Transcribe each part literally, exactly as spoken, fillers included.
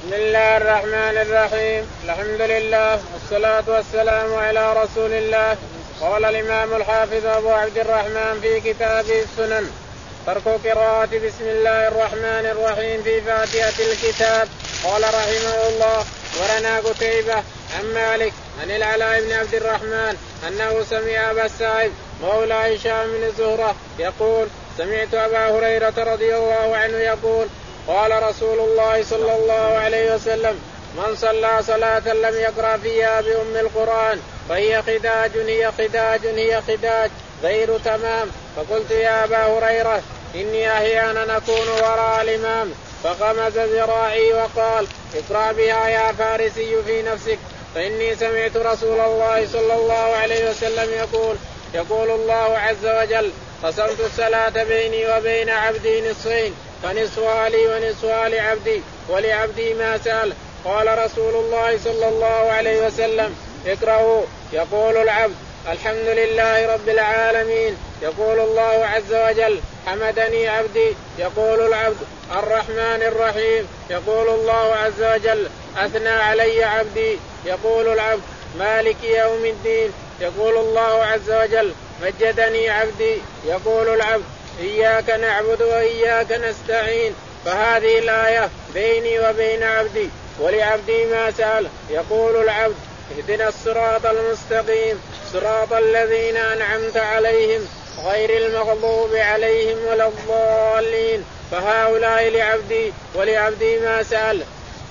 بسم الله الرحمن الرحيم. الحمد لله والصلاة والسلام على رسول الله. قال الإمام الحافظ أبو عبد الرحمن في كتابه السنن: ترك قراءة بسم الله الرحمن الرحيم في فاتحة الكتاب. قال رحمه الله: ولنا قتيبة عن مالك عن العلاء بن عبد الرحمن أنه سمع أبا السائب مولى هشام بن زهرة يقول: سمعت أبا هريرة رضي الله عنه يقول: قال رسول الله صلى الله عليه وسلم: من صلى صلاة لم يقرأ فيها بأم القرآن فهي خداج هي خداج هي خداج غير تمام. فقلت: يا أبا هريرة، إني أحيانا أكون وراء الإمام فغمز ذراعي وقال: اقرأ بها يا فارسي في نفسك، فإني سمعت رسول الله صلى الله عليه وسلم يقول: يقول الله عز وجل: قسمت الصلاة بيني وبين عبدي نصفين، فنصفها لي ونصفها لعبدي ولعبدي ما سأل. قال رسول الله صلى الله عليه وسلم: اقرأوا. يقول العبد: الحمد لله رب العالمين. يقول الله عز وجل: حمدني عبدي. يقول العبد: الرحمن الرحيم. يقول الله عز وجل: أثنى علي عبدي. يقول العبد: مالك يوم الدين. يقول الله عز وجل: مجدني عبدي. يقول العبد: إياك نعبد وإياك نستعين. فهذه الآية بيني وبين عبدي ولعبدي ما سأل. يقول العبد: اهدنا الصراط المستقيم صراط الذين أنعمت عليهم غير المغضوب عليهم ولا الضالين. فهؤلاء لعبدي ولعبدي ما سأل.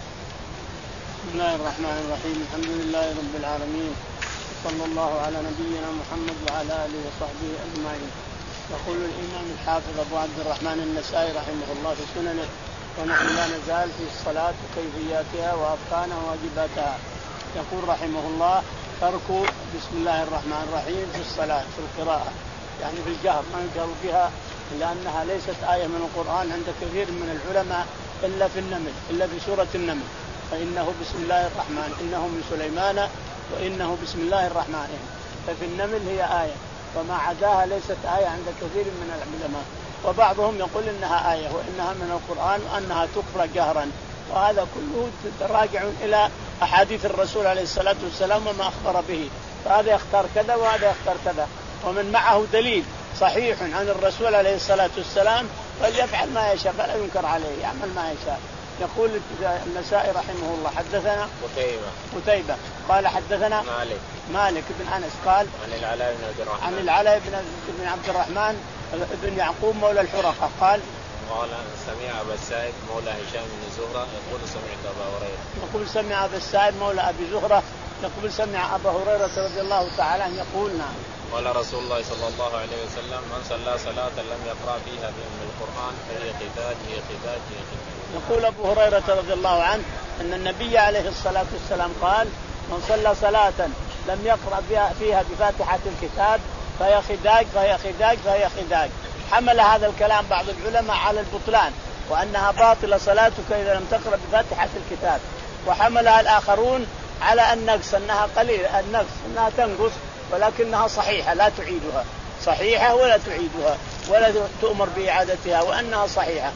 بسم الله الرحمن الرحيم. الحمد لله رب العالمين، صلى الله على نبينا محمد وعلى آله وصحبه أجمعين. يقول الإمام الحافظ أبو عبد الرحمن النسائي رحمه الله في سننه: ونحن لا نزال في الصلاة وكيفياتها وأركانها وواجباتها. يقول رحمه الله: ترك بسم الله الرحمن الرحيم في الصلاة في القراءة، يعني في الجهر، ما نجهر بها لأنها ليست آية من القرآن عند كثير من العلماء إلا في النمل، إلا في سورة النمل، فإنه بسم الله الرحمن إنه من سليمان وإنه بسم الله الرحمن. ففي النمل هي آية، وما عداها ليست آية عند كثير من العلماء. وبعضهم يقول إنها آية وإنها من القرآن وأنها تقرأ جهرا، وهذا كله راجع إلى أحاديث الرسول عليه الصلاة والسلام وما أخبر به. فهذا يختار كذا وهذا يختار كذا، ومن معه دليل صحيح عن الرسول عليه الصلاة والسلام فليفعل ما يشاء فلا ينكر عليه، يعمل ما يشاء. يقول النسائي رحمه الله: حدثنا قتيبة قتيبة قال حدثنا مالك مالك بن أنس قال عن العلاء بن عبد الرحمن عن العلاء بن عبد الرحمن بن يعقوب مولى الحرقة قال: قال سمع أبا السائب مولى هشام بن زهرة يقول: سمعت أبا هريرة. يقول سمع أبا السائب مولى أبي زهرة يقول: سمع أبا هريرة رضي الله تعالى عنه يقول: نعم. قال رسول الله صلى الله عليه وسلم: من صلى صلاة لم يقرأ فيها بأم القرآن فهي خداج هي خداج هي خداج. يقول أبو هريرة رضي الله عنه أن النبي عليه الصلاة والسلام قال: من صلى صلاة لم يقرأ فيها بفاتحة الكتاب فهي خداج فهي خداج فهي خداج. حمل هذا الكلام بعض العلماء على البطلان، وأنها باطلة صلاتك إذا لم تقرأ بفاتحة الكتاب، وحملها الآخرون على النقص، أنها قليلة النقص، أنها تنقص ولكنها صحيحة لا تعيدها، صحيحة ولا تعيدها ولا تؤمر بإعادتها، وأنها صحيحة،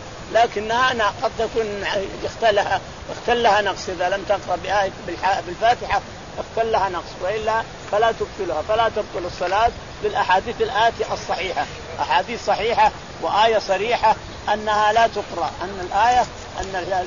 لكنها قد تكون اختلها اختلها نقص إذا لم تقرأ بآية بالفاتحة اختلها نقص، وإلا فلا تبطلها، فلا تبطل الصلاة بالأحاديث الآتية الصحيحة، أحاديث صحيحة وآية صريحة أنها لا تقرأ، أن الآية أن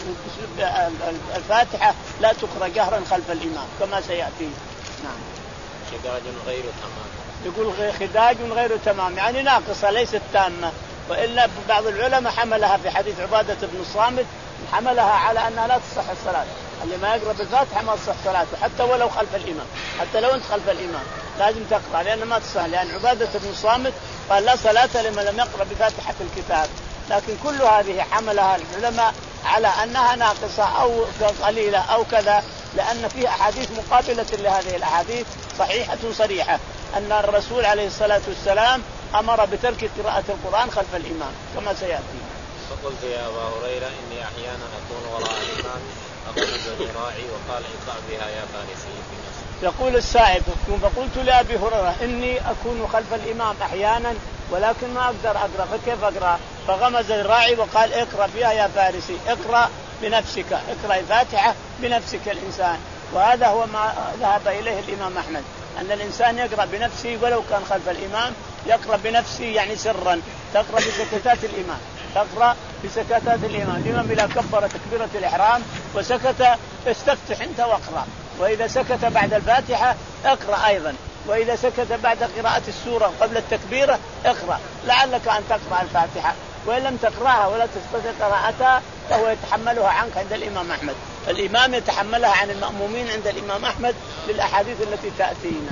الفاتحة لا تقرأ جهرا خلف الإمام كما سيأتي. نعم. خداج غير تمام. يقول خداج غير تمام يعني ناقصة ليست تامة، وإلا بعض العلماء حملها في حديث عبادة بن الصامت حملها على أنها لا تصح الصلاة، اللي ما يقرأ بالفاتحة ما تصح صلاته حتى ولو خلف الإمام، حتى لو أنت خلف الإمام لازم تقرأ لأن ما تصح، لأن عبادة بن الصامت قال: لا صلاة لمن لم يقرأ بفاتحة الكتاب. لكن كل هذه حملها العلماء على أنها ناقصة أو قليلة أو كذا، لأن فيها أحاديث مقابلة لهذه الأحاديث صحيحة صريحة أن الرسول عليه الصلاة والسلام أمر بترك قراءة القرآن خلف الإمام كما سيأتي. فقلت: يا أبا هريرة، إني أحيانا أكون وراء الإمام أخذ ذراعي وقال: اقرأ بها يا فارسي في نفسك. يقول السائب: فقلت لأبي هريرة إني أكون خلف الإمام أحيانا ولكن ما أقدر أقرأ، فكيف أقرأ؟ فغمز ذراعي وقال: اقرأ بها يا فارسي، اقرأ بنفسك، اقرأ الفاتحة بنفسك الإنسان. وهذا هو ما ذهب إليه الإمام أحمد، أن الإنسان يقرأ بنفسه ولو كان خلف الإمام، يقرأ بنفسه يعني سرا، تقرأ بسكتات الإمام، تقرأ بسكتات الإمام. الإمام إذا كبر تكبيرة الإحرام وسكت استفتح أنت واقرأ، وإذا سكت بعد الفاتحة اقرأ أيضا، وإذا سكت بعد قراءة السورة قبل التكبيرة اقرأ، لعلك أن تقرأ الفاتحة، وإن لم تقرأها ولا تستطيع قراءتها فهو يتحملها عنك عند الإمام أحمد. الإمام يتحملها عن المأمومين عند الإمام أحمد للأحاديث التي تأتينا.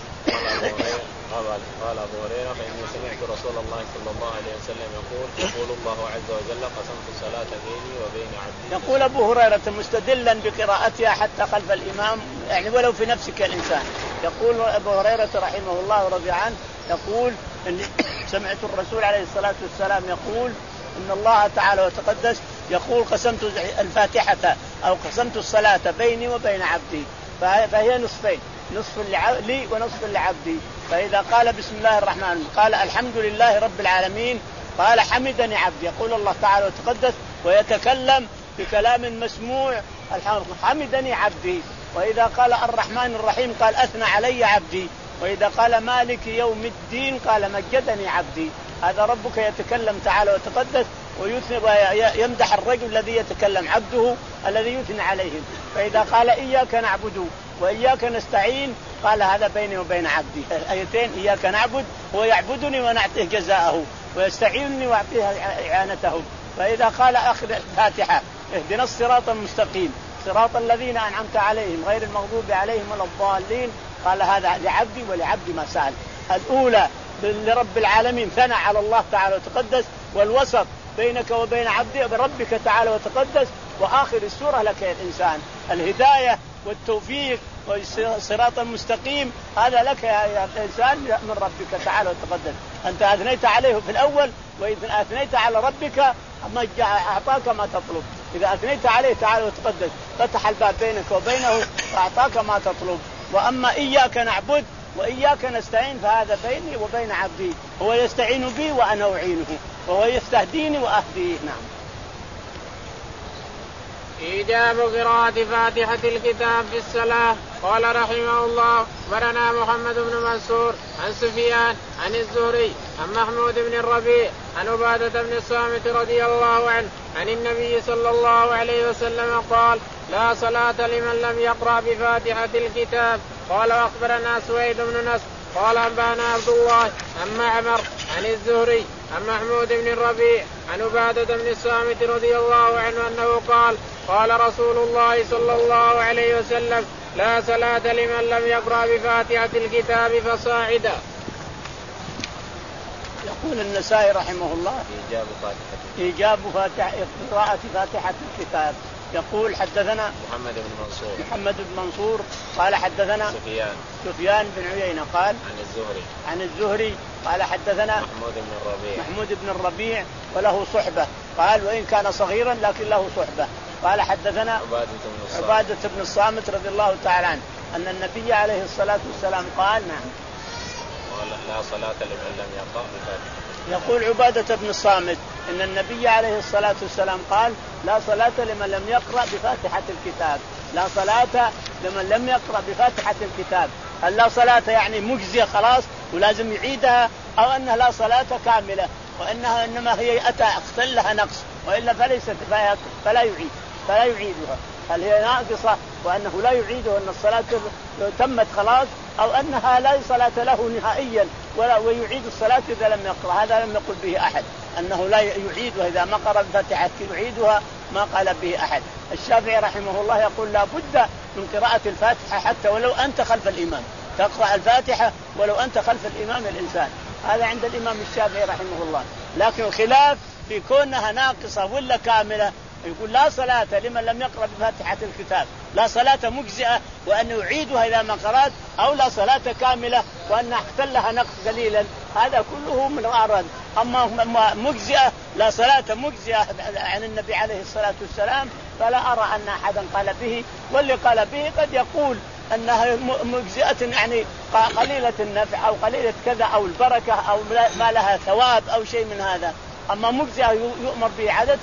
قال أبو هريرة فإني سمعت رسول الله صلى الله عليه وسلم يقول يقول الله عز وجل قسمت الصلاة بيني وبين عبدي. يقول أبو هريرة مستدلا بقراءتها حتى خلف الإمام، يعني ولو في نفسك الإنسان. يقول أبو هريرة رحمه الله ورضي عنه يقول إني سمعت الرسول عليه الصلاة والسلام يقول إن الله تعالى وتقدس يقول قسمت الفاتحة أو قسمت الصلاة بيني وبين عبدي، فهي نصفين، نصف لي ونصف لعبدي. فإذا قال بسم الله الرحمن الرحيم قال الحمد لله رب العالمين قال حمدني عبدي، يقول الله تعالى وتقدس ويتكلم بكلام مسموع حمدني عبدي. وإذا قال الرحمن الرحيم قال أثنى علي عبدي. وإذا قال مالك يوم الدين قال مجدني عبدي. هذا ربك يتكلم تعالى وتقدس ويثني ويمدح الرجل الذي يتكلم عبده الذي يثني عليهم. فإذا قال إياك نعبد وإياك نستعين قال هذا بيني وبين عبدي. الآيتين إياك نعبد هو يعبدني ونعطيه جزاءه، ويستعينني وأعطيه إعانته. فإذا قال آخر الفاتحة اهدنا الصراط المستقيم صراط الذين أنعمت عليهم غير المغضوب عليهم ولا الضالين قال هذا لعبدي ولعبدي ما سأل. الأولى لرب العالمين ثنى على الله تعالى وتقدس، والوسط بينك وبين عبدي بربك تعالى وتقدس، وآخر السورة لك يا الإنسان الهداية والتوفيق والصراط المستقيم هذا لك يا إنسان من ربك تعالى وتقدس. أنت أثنيت عليه في الأول، وإذا أثنيت على ربك أعطاك ما تطلب. إذا أثنيت عليه تعالى وتقدس فتح الباب بينك وبينه وأعطاك ما تطلب. وأما إياك نعبد وإياك نستعين فهذا بيني وبين عبدي، هو يستعين بي وأنا أعينه، وهو يستهديني وأهديه. نعم. إيجاب قراءة فاتحة الكتاب في الصلاة. قال رحمه الله أخبرنا محمد بن منصور عن سفيان عن الزهري عن محمود بن الربيع عن عبادة بن الصامت رضي الله عنه عن النبي صلى الله عليه وسلم قال لا صلاة لمن لم يقرأ بفاتحة الكتاب. قال أخبرنا سويد بن نصر قال أنبانا عبد الله عن معمر عن الزهري عن محمود بن الربيع عن عبادة بن الصامت رضي الله عنه أنه قال قال رسول الله صلى الله عليه وسلم لا صلاة لمن لم يقرأ بفاتحة الكتاب فصاعدا. يقول النسائي رحمه الله إيجاب فاتحة إيجاب فاتحة قراءة فاتحة الكتاب. يقول حدثنا محمد بن منصور محمد بن منصور قال حدثنا سفيان سفيان بن عيينة قال عن الزهري عن الزهري قال حدثنا محمود بن الربيع محمود بن الربيع وله صحبة، قال وإن كان صغيرا لكن له صحبة. قال حدثنا عبادة بن الصامت, عبادة بن الصامت رضي الله تعالى عنه أن النبي عليه الصلاة والسلام قال نعم لا صلاة لمن لم يقرأ بفاتحة. يقول عبادة بن الصامت إن النبي عليه الصلاة والسلام قال لا صلاة لمن لم يقرأ بفاتحة الكتاب. لا صلاة لمن لم يقرأ بفاتحة الكتاب. هل لا صلاة يعني مجزية خلاص ولازم يعيدها، أو أنها لا صلاة كاملة وأنها إنما هي أتى أقتل لها نقص وإلا فليست فلا يعيد فلا يعيدها؟ هل هي ناقصة وأنه لا يعيدها أن الصلاة تمت خلاص، أو أنها لا صلاة له نهائيا ولا ويعيد الصلاة إذا لم يقرأ؟ هذا لم يقل به أحد أنه لا يعيدها إذا ما قرأ بفاتحة يعيدها، ما قال به أحد. الشافعي رحمه الله يقول لا بد من قراءة الفاتحة حتى ولو أنت خلف الإمام، تقرأ الفاتحة ولو أنت خلف الإمام الإنسان. هذا عند الإمام الشافعي رحمه الله. لكن الخلاف في كونها ناقصة ولا كاملة. يقول لا صلاة لمن لم يقرأ بفاتحة الكتاب، لا صلاة مجزئة وأن يعيدها إذا ما قرأت، أو لا صلاة كاملة وأن احتلها نقص قليلا. هذا كله من أعراض. أما مجزئة لا صلاة مجزئة عن النبي عليه الصلاة والسلام فلا أرى أن أحدا قال به، واللي قال به قد يقول أنها مجزئة يعني قليلة النفع أو قليلة كذا أو البركة أو ما لها ثواب أو شيء من هذا. أما مجزئة يؤمر بإعادتها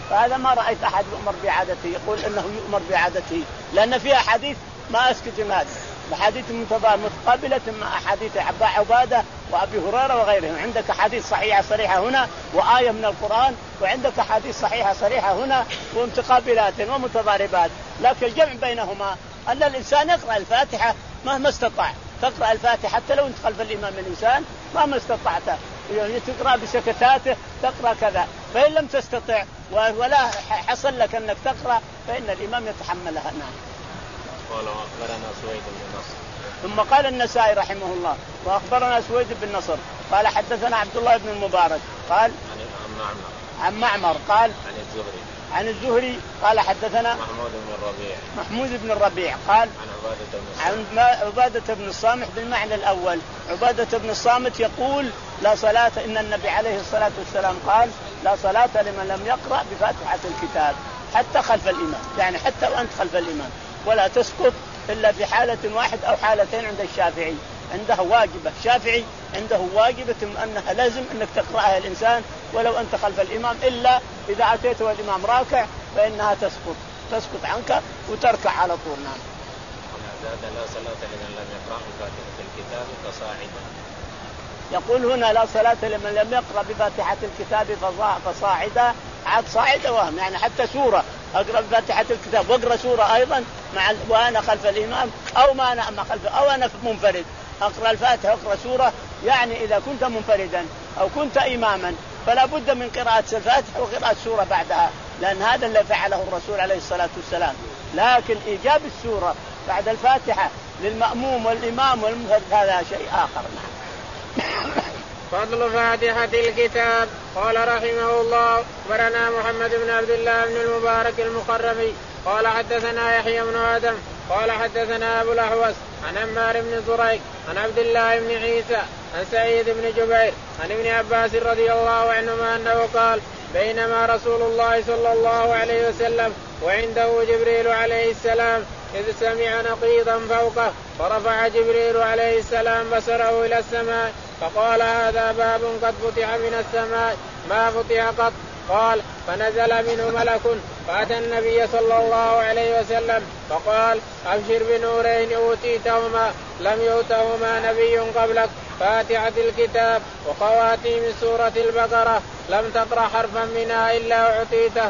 فهذا ما رأيت أحد يؤمر بعادته يقول إنه يؤمر بعادته، لأن فيها حديث ما أسكت هذا بحديث متقابلة مع أحاديث أبا عبادة وأبي هريرة وغيرهم. عندك حديث صحيحة صريحة هنا وآية من القرآن، وعندك حديث صحيحة صريحة هنا ومتقابلات ومتضاربات، لكن الجمع بينهما أن الإنسان يقرأ الفاتحة مهما استطاع. تقرأ الفاتحة حتى لو أنت خلف الإمام الإنسان مهما استطعت، يعني تقرأ بسكتاته تقرأ كذا، فإن لم تستطع ولا حصل لك أنك تقرأ فإن الإمام يتحملها. نعم. قال وأخبرنا سويد بن نصر. ثم قال النسائي رحمه الله وأخبرنا سويد بن نصر قال حدثنا عبد الله بن المبارك قال عن معمر عن معمر قال عن الزهري عن الزهري قال حدثنا محمود بن الربيع محمود بن الربيع قال عن عبادة بن عن عبادة بن الصامت بالمعنى الأول. عبادة بن الصامت يقول لا صلاة، إن النبي عليه الصلاة والسلام قال لا صلاة لمن لم يقرأ بفاتحة الكتاب حتى خلف الإمام، يعني حتى وأنت خلف الإمام، ولا تسقط إلا في حالة واحد أو حالتين عند الشافعي، عنده واجبة. الشافعي عنده واجبة أنها لازم أنك تقرأها الإنسان ولو أنت خلف الإمام، إلا إذا أتيت والإمام راكع فإنها تسقط تسقط عنك وتركع على طول. نعم. زاد لا صلاة لمن لم يقرأ بفاتحة الكتاب فصاعدا. يقول هنا لا صلاة لمن لم يقرأ بفاتحة الكتاب فصاعدا، عاد صاعدا وهم يعني حتى سورة أقرأ بفاتحة الكتاب وأقرأ سورة أيضا مع وأنا خلف الإمام أو ما أنا أما خلف أو أنا منفرد أقرأ الفاتحة وأقرأ سورة، يعني إذا كنت منفردا أو كنت إماما فلا بد من قراءة الفاتحة وقراءة سورة بعدها، لأن هذا اللي فعله الرسول عليه الصلاة والسلام. لكن إيجاب السورة بعد الفاتحة للمأموم والإمام والمنفرد هذا شيء آخر. فضل فاتحة الكتاب. قال رحمه الله أخبرنا محمد بن عبد الله بن المبارك المخرمي قال حدثنا يحيى بن آدم قال حدثنا أبو الأحوص عن عمار بن زريق عن عبد الله بن عيسى عن سعيد بن جبير عن ابن عباس رضي الله عنهما أنه قال بينما رسول الله صلى الله عليه وسلم وعنده جبريل عليه السلام إذ سمع نقيضا فوقه فرفع جبريل عليه السلام بصره إلى السماء فقال هذا باب قد فتح من السماء ما فتح قط. قال فنزل منه ملك فأتى النبي صلى الله عليه وسلم فقال أبشر بنورين أوتيتهما لم يؤتهما نبي قبلك، فاتحة الكتاب وخواتيم سورة البقرة لم تقرأ حرفا منها إلا أعطيته.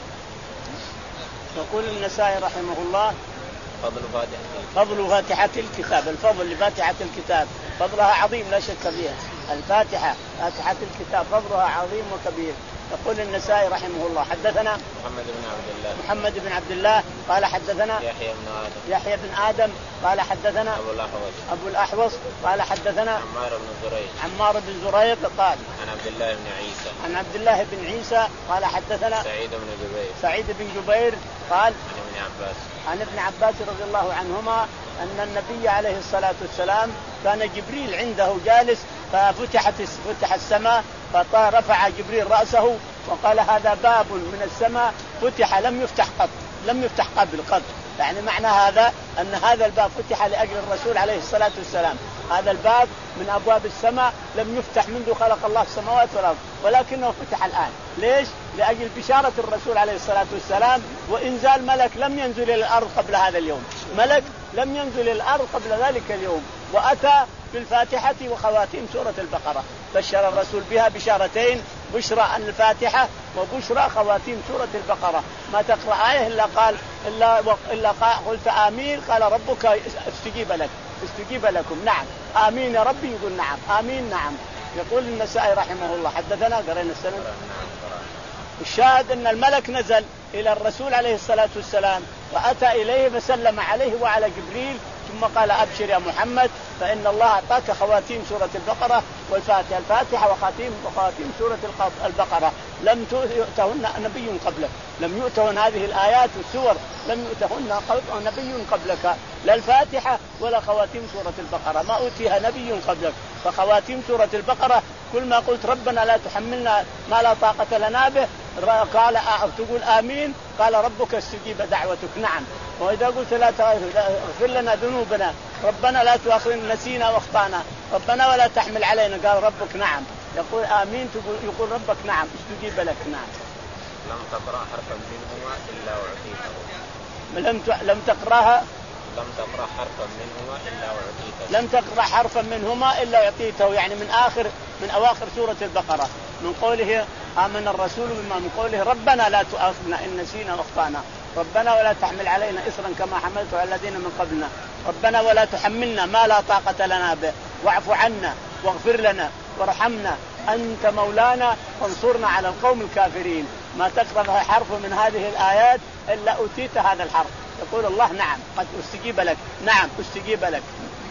يقول النسائي رحمه الله فضل فاتحة فضل فاتحة الكتاب. الفضل لفاتحة الكتاب فضلها عظيم لا شك فيها. الفاتحة فاتحة الكتاب فضلها عظيم وكبير. يقول النسائي رحمه الله حدثنا محمد بن عبد الله محمد بن عبد الله قال حدثنا يحيى بن آدم يحيى بن آدم قال حدثنا أبو الأحوص أبو الأحوص قال حدثنا عمار بن زريق عمار بن زريق قال عن عبد الله بن عيسى عن عبد الله بن عيسى قال حدثنا سعيد بن جبير سعيد بن جبير قال عن ابن عباس عن ابن عباس رضي الله عنهما أن النبي عليه الصلاة والسلام كان جبريل عنده جالس ففتحت فتح السماء فرفع جبريل رأسه وقال هذا باب من السماء فتح لم يفتح قط لم يفتح قبل قط، يعني معنى هذا أن هذا الباب فتح لأجل الرسول عليه الصلاة والسلام. هذا الباب من أبواب السماء لم يفتح منذ خلق الله السماوات والأرض ولكنه فتح الآن. ليش؟ لأجل بشارة الرسول عليه الصلاة والسلام وإنزال ملك لم ينزل إلى الأرض قبل هذا اليوم، ملك لم ينزل إلى الأرض قبل ذلك اليوم، وأتى بالفاتحة وخواتيم سورة البقرة. بشر الرسول بها بشارتين، بشرى الفاتحة وبشرى خواتيم سورة البقرة. ما تقرأ آية إلا قال إلا إلا قلت آمين قال ربك استجيب لك استجيب لكم. نعم آمين يا ربي يقول نعم آمين نعم. يقول النسائي رحمه الله حدثنا قرأنا السنة الشاهد أن الملك نزل إلى الرسول عليه الصلاة والسلام وأتى إليه فسلم عليه وعلى جبريل ثم قال أبشر يا محمد فإن الله أعطاك خواتيم سورة البقرة والفاتحة الفاتحة وخاتيم وخواتيم سورة البقرة لم يؤتهن نبي قبلك، لم يؤتهن هذه الآيات والسور لم يؤتهن نبي قبلك، لا الفاتحة ولا خواتيم سورة البقرة ما أوتيها نبي قبلك. فخواتيم سورة البقرة كل ما قلت ربنا لا تحملنا ما لا طاقة لنا به قال تقول آمين قال ربك استجيب دعوتك. نعم. وإذا قلت لا تغفر لنا ذنوبنا ربنا لا تؤاخذنا نسينا واخطأنا ربنا ولا تحمل علينا قال ربك نعم. يقول آمين تقول يقول ربك نعم استجيب لك. نعم. لم تقرأ حرفا منهما إلا أعطيته. لم لم تقرأها لم تقرأ حرفا منهما إلا أعطيته. لم تقرأ حرفا منهما إلا أعطيته، يعني من آخر من أواخر سورة البقرة، من قوله آمن الرسول بما، من قوله ربنا لا تؤاخذنا إن نسينا واخطأنا، ربنا ولا تحمل علينا إصرا كما حملته على الذين من قبلنا، ربنا ولا تحملنا ما لا طاقة لنا به، واعف عنا واغفر لنا وارحمنا أنت مولانا وانصرنا على القوم الكافرين. ما تقرأ حرف من هذه الآيات إلا أوتيت هذا الحرف. يقول الله نعم قد استجيب لك، نعم استجيب لك.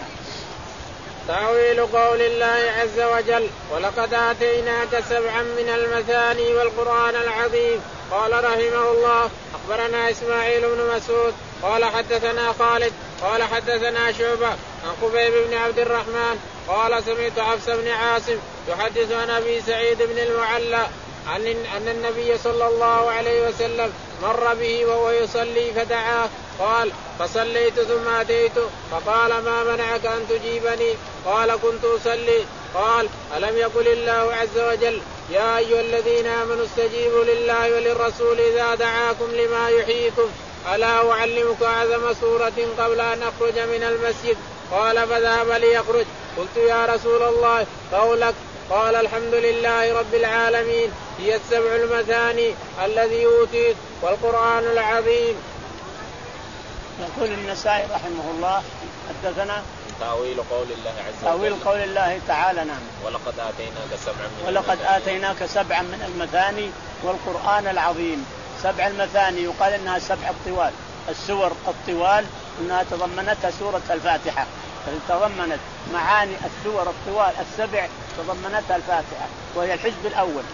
تأويل قول الله عز وجل ولقد آتيناك سبعا من المثاني والقرآن العظيم. قال رحمه الله أخبرنا إسماعيل بن مسعود قال حدثنا خالد قال حدثنا شعبة عن خبيب بن عبد الرحمن قال سمعت حفص بن عاصم يحدث عن أبي سعيد بن المعلى عن أن النبي صلى الله عليه وسلم مر به وهو يصلي فدعاه قال فصليت ثم أتيت فقال ما منعك أن تجيبني؟ قال كنت أصلي. قال ألم يقل الله عز وجل يا أيها الذين آمنوا استجيبوا لله وللرسول إذا دعاكم لما يحييكم ألا أعلمك أعظم سورة قبل أن أخرج من المسجد؟ قال فذهب ليخرج. قلت يا رسول الله قولك؟ قال الحمد لله رب العالمين هي السبع المثاني الذي أوتيت والقرآن العظيم. يقول النسائي رحمه الله حدثنا تأويل قول الله عز وجل تأويل قول الله تعالى نعم ولقد آتيناك سبعا من ولقد آتيناك سبعا من المثاني والقرآن العظيم. سبع المثاني يقال إنها سبع الطوال، السور الطوال إنها تضمنتها سورة الفاتحة، تضمنت معاني السور الطوال السبع تضمنتها الفاتحة وهي الحزب الأول.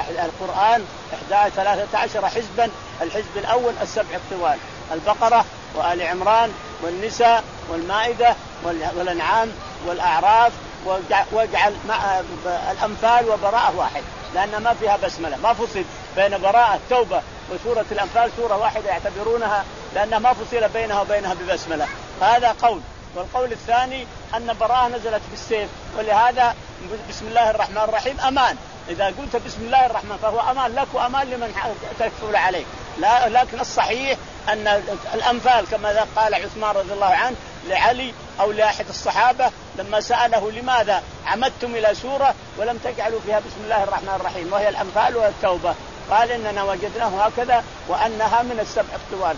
القرآن إحدى ثلاثة عشر حزبا، الحزب الأول السبع الطوال البقرة وآل عمران والنساء والمائدة والأنعام والأعراف، واجعل مع الأنفال وبراءة واحد لأن ما فيها بسملة، ما فصل بين براءة التوبة وسورة الأنفال سورة واحدة يعتبرونها لأنها ما فصل بينها وبينها ببسملة. هذا قول. والقول الثاني أن براءة نزلت بالسيف ولهذا بسم الله الرحمن الرحيم أمان، إذا قلت بسم الله الرحمن فهو أمان لك وأمان لمن تكفل عليك. لا لكن الصحيح أن الأنفال كما قال عثمان رضي الله عنه لعلي أو لأحد الصحابة لما سأله لماذا عمدتم إلى سورة ولم تجعلوا فيها بسم الله الرحمن الرحيم وهي الأنفال والتوبة؟ قال إننا وجدناه هكذا وأنها من السبع الطوال.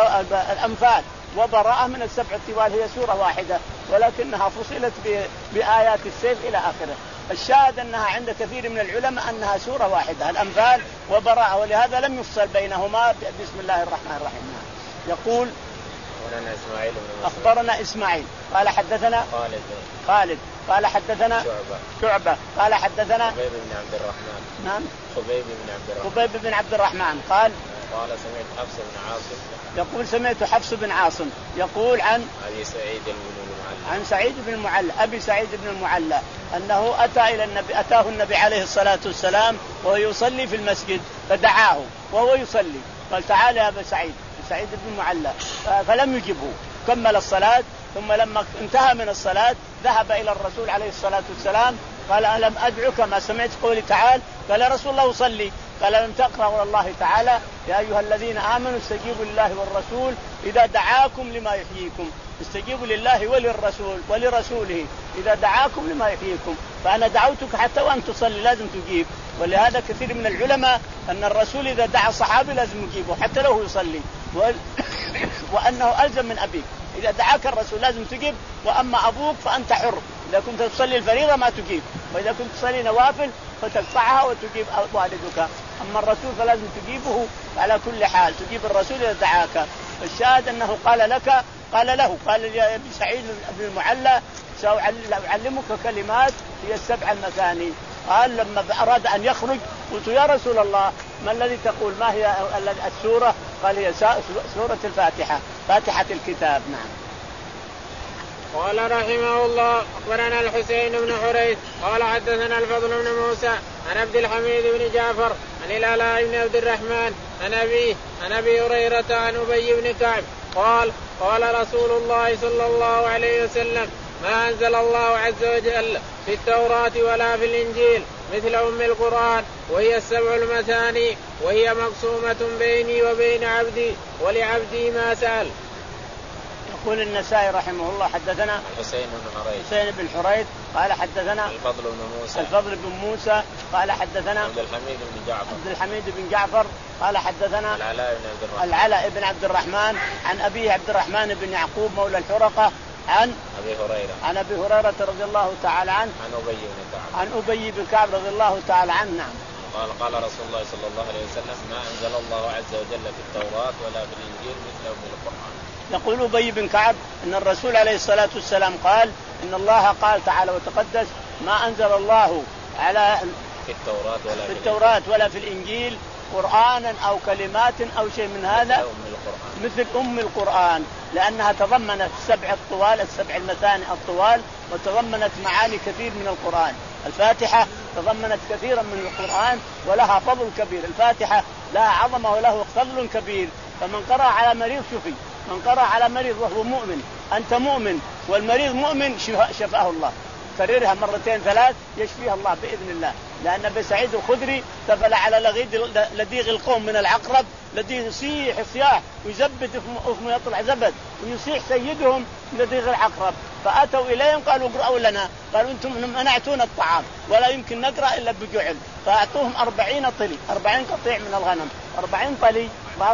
الأنفال وبراءة من السبع الطوال هي سورة واحدة ولكنها فصلت بآيات السيف إلى آخره. الشاهد أنها عند كثير من العلماء أنها سورة واحدة الأنفال وبراءة، ولهذا لم يفصل بينهما بسم الله الرحمن الرحيم. يقول إسماعيل أخبرنا إسماعيل قال حدثنا خالد خالد قال حدثنا شعبة شعبة قال حدثنا خبيب بن عبد الرحمن نعم خبيب بن عبد الرحمن خبيب بن عبد الرحمن قال قال سمعت حفص بن عاصم يقول سمعت حفص بن عاصم يقول عن أبي سعيد بن المعلى عن سعيد بن المعلى أبي سعيد بن المعلى أنه أتى إلى النبي أتاه النبي عليه الصلاة والسلام وهو يصلي في المسجد فدعاه وهو يصلي قال تعال يا أبا سعيد سعيد بن المعلى فلم يجبه، كمل الصلاة ثم لما انتهى من الصلاة ذهب إلى الرسول عليه الصلاة والسلام قال ألم أدعوك ما سمعت قولي تعال؟ قال يا رسول الله أصلي. قال لم تقرأ الله تعالى يا أيها الذين آمنوا استجيبوا لله والرسول إذا دعاكم لما يحييكم؟ استجيبوا لله وللرسول ولرسوله إذا دعاكم لما يحييكم. فأنا دعوتك حتى وأن تصلي لازم تجيب. ولهذا كثير من العلماء أن الرسول إذا دعا الصحابي لازم يجيبه حتى لو يصلي، وأنه ألزم من أبيك، إذا دعاك الرسول لازم تجيب، وأما أبوك فأنت حر، إذا كنت تصلي الفريضة ما تجيب، وإذا كنت تصلي نوافل فتقطعها وتجيب والدك، أما الرسول فلازم تجيبه على كل حال، تجيب الرسول إذا دعاك. الشاهد أنه قال لك قال له قال يا أبي سعيد بن المعلى سأعلمك كلمات هي السبع المثاني. قال لما أراد أن يخرج قلت يا رسول الله ما الذي تقول؟ ما هي السورة؟ قال هي سورة الفاتحة، فاتحة الكتاب. نعم. قال رحمه الله أخبرنا الحسين بن حريث قال حدثنا الفضل بن موسى عن عبد الحميد بن جعفر عن العلاء بن عبد الرحمن عن أبيه عن أبي هريرة عن أبي بن كعب قال قال رسول الله صلى الله عليه وسلم ما أنزل الله عز وجل في التوراة ولا في الإنجيل مثل أم القرآن وهي السبع المثاني وهي مقسومة بيني وبين عبدي ولعبدي ما سأل. يقول النسائي رحمه الله حدثنا حسين بن حريث حسين بن حريث قال حدثنا الفضل بن موسى الفضل بن موسى قال حدثنا عبد الحميد بن جعفر عبد الحميد بن جعفر قال حدثنا العلاء بن عبد الرحمن العلاء بن عبد الرحمن عن أبيه عبد الرحمن بن يعقوب مولى الحرقة عن أبي هريرة عن أبي هريرة رضي الله تعالى عنه عن أبي بن كعب عن أبي بن كعب رضي الله تعالى عنه. نعم. قال قال رسول الله صلى الله عليه وسلم ما أنزل الله عز وجل في التوراة ولا في الإنجيل مثل أم القرآن. يقول أبي بن كعب إن الرسول عليه الصلاة والسلام قال إن الله قال تعالى وتقدس ما أنزل الله على في التوراة ولا في التوراة ولا في الإنجيل قرآنا أو كلمات أو شيء من هذا مثل أم القرآن لأنها تضمنت السبع الطوال السبع المثاني الطوال وتضمنت معاني كثير من القرآن. الفاتحة تضمنت كثيرا من القرآن ولها فضل كبير. الفاتحة لها عظمة وله فضل كبير. فمن قرأ على مريض شفي من قرأ على مريض وهو مؤمن أنت مؤمن والمريض مؤمن شفاه الله. كررها مرتين ثلاث يشفيها الله بإذن الله. لأن أبي سعيد الخدري تفل على لديغ القوم من العقرب الذي يصيح صياح ويزبد أفمه يطلع زبد ويصيح سيدهم لديغ العقرب فأتوا إليهم قالوا اقرأوا لنا قالوا أنتم منعتون الطعام ولا يمكن نقرأ إلا بجعل فأعطوهم أربعين طلي أربعين قطيع من الغنم أربعين طلي.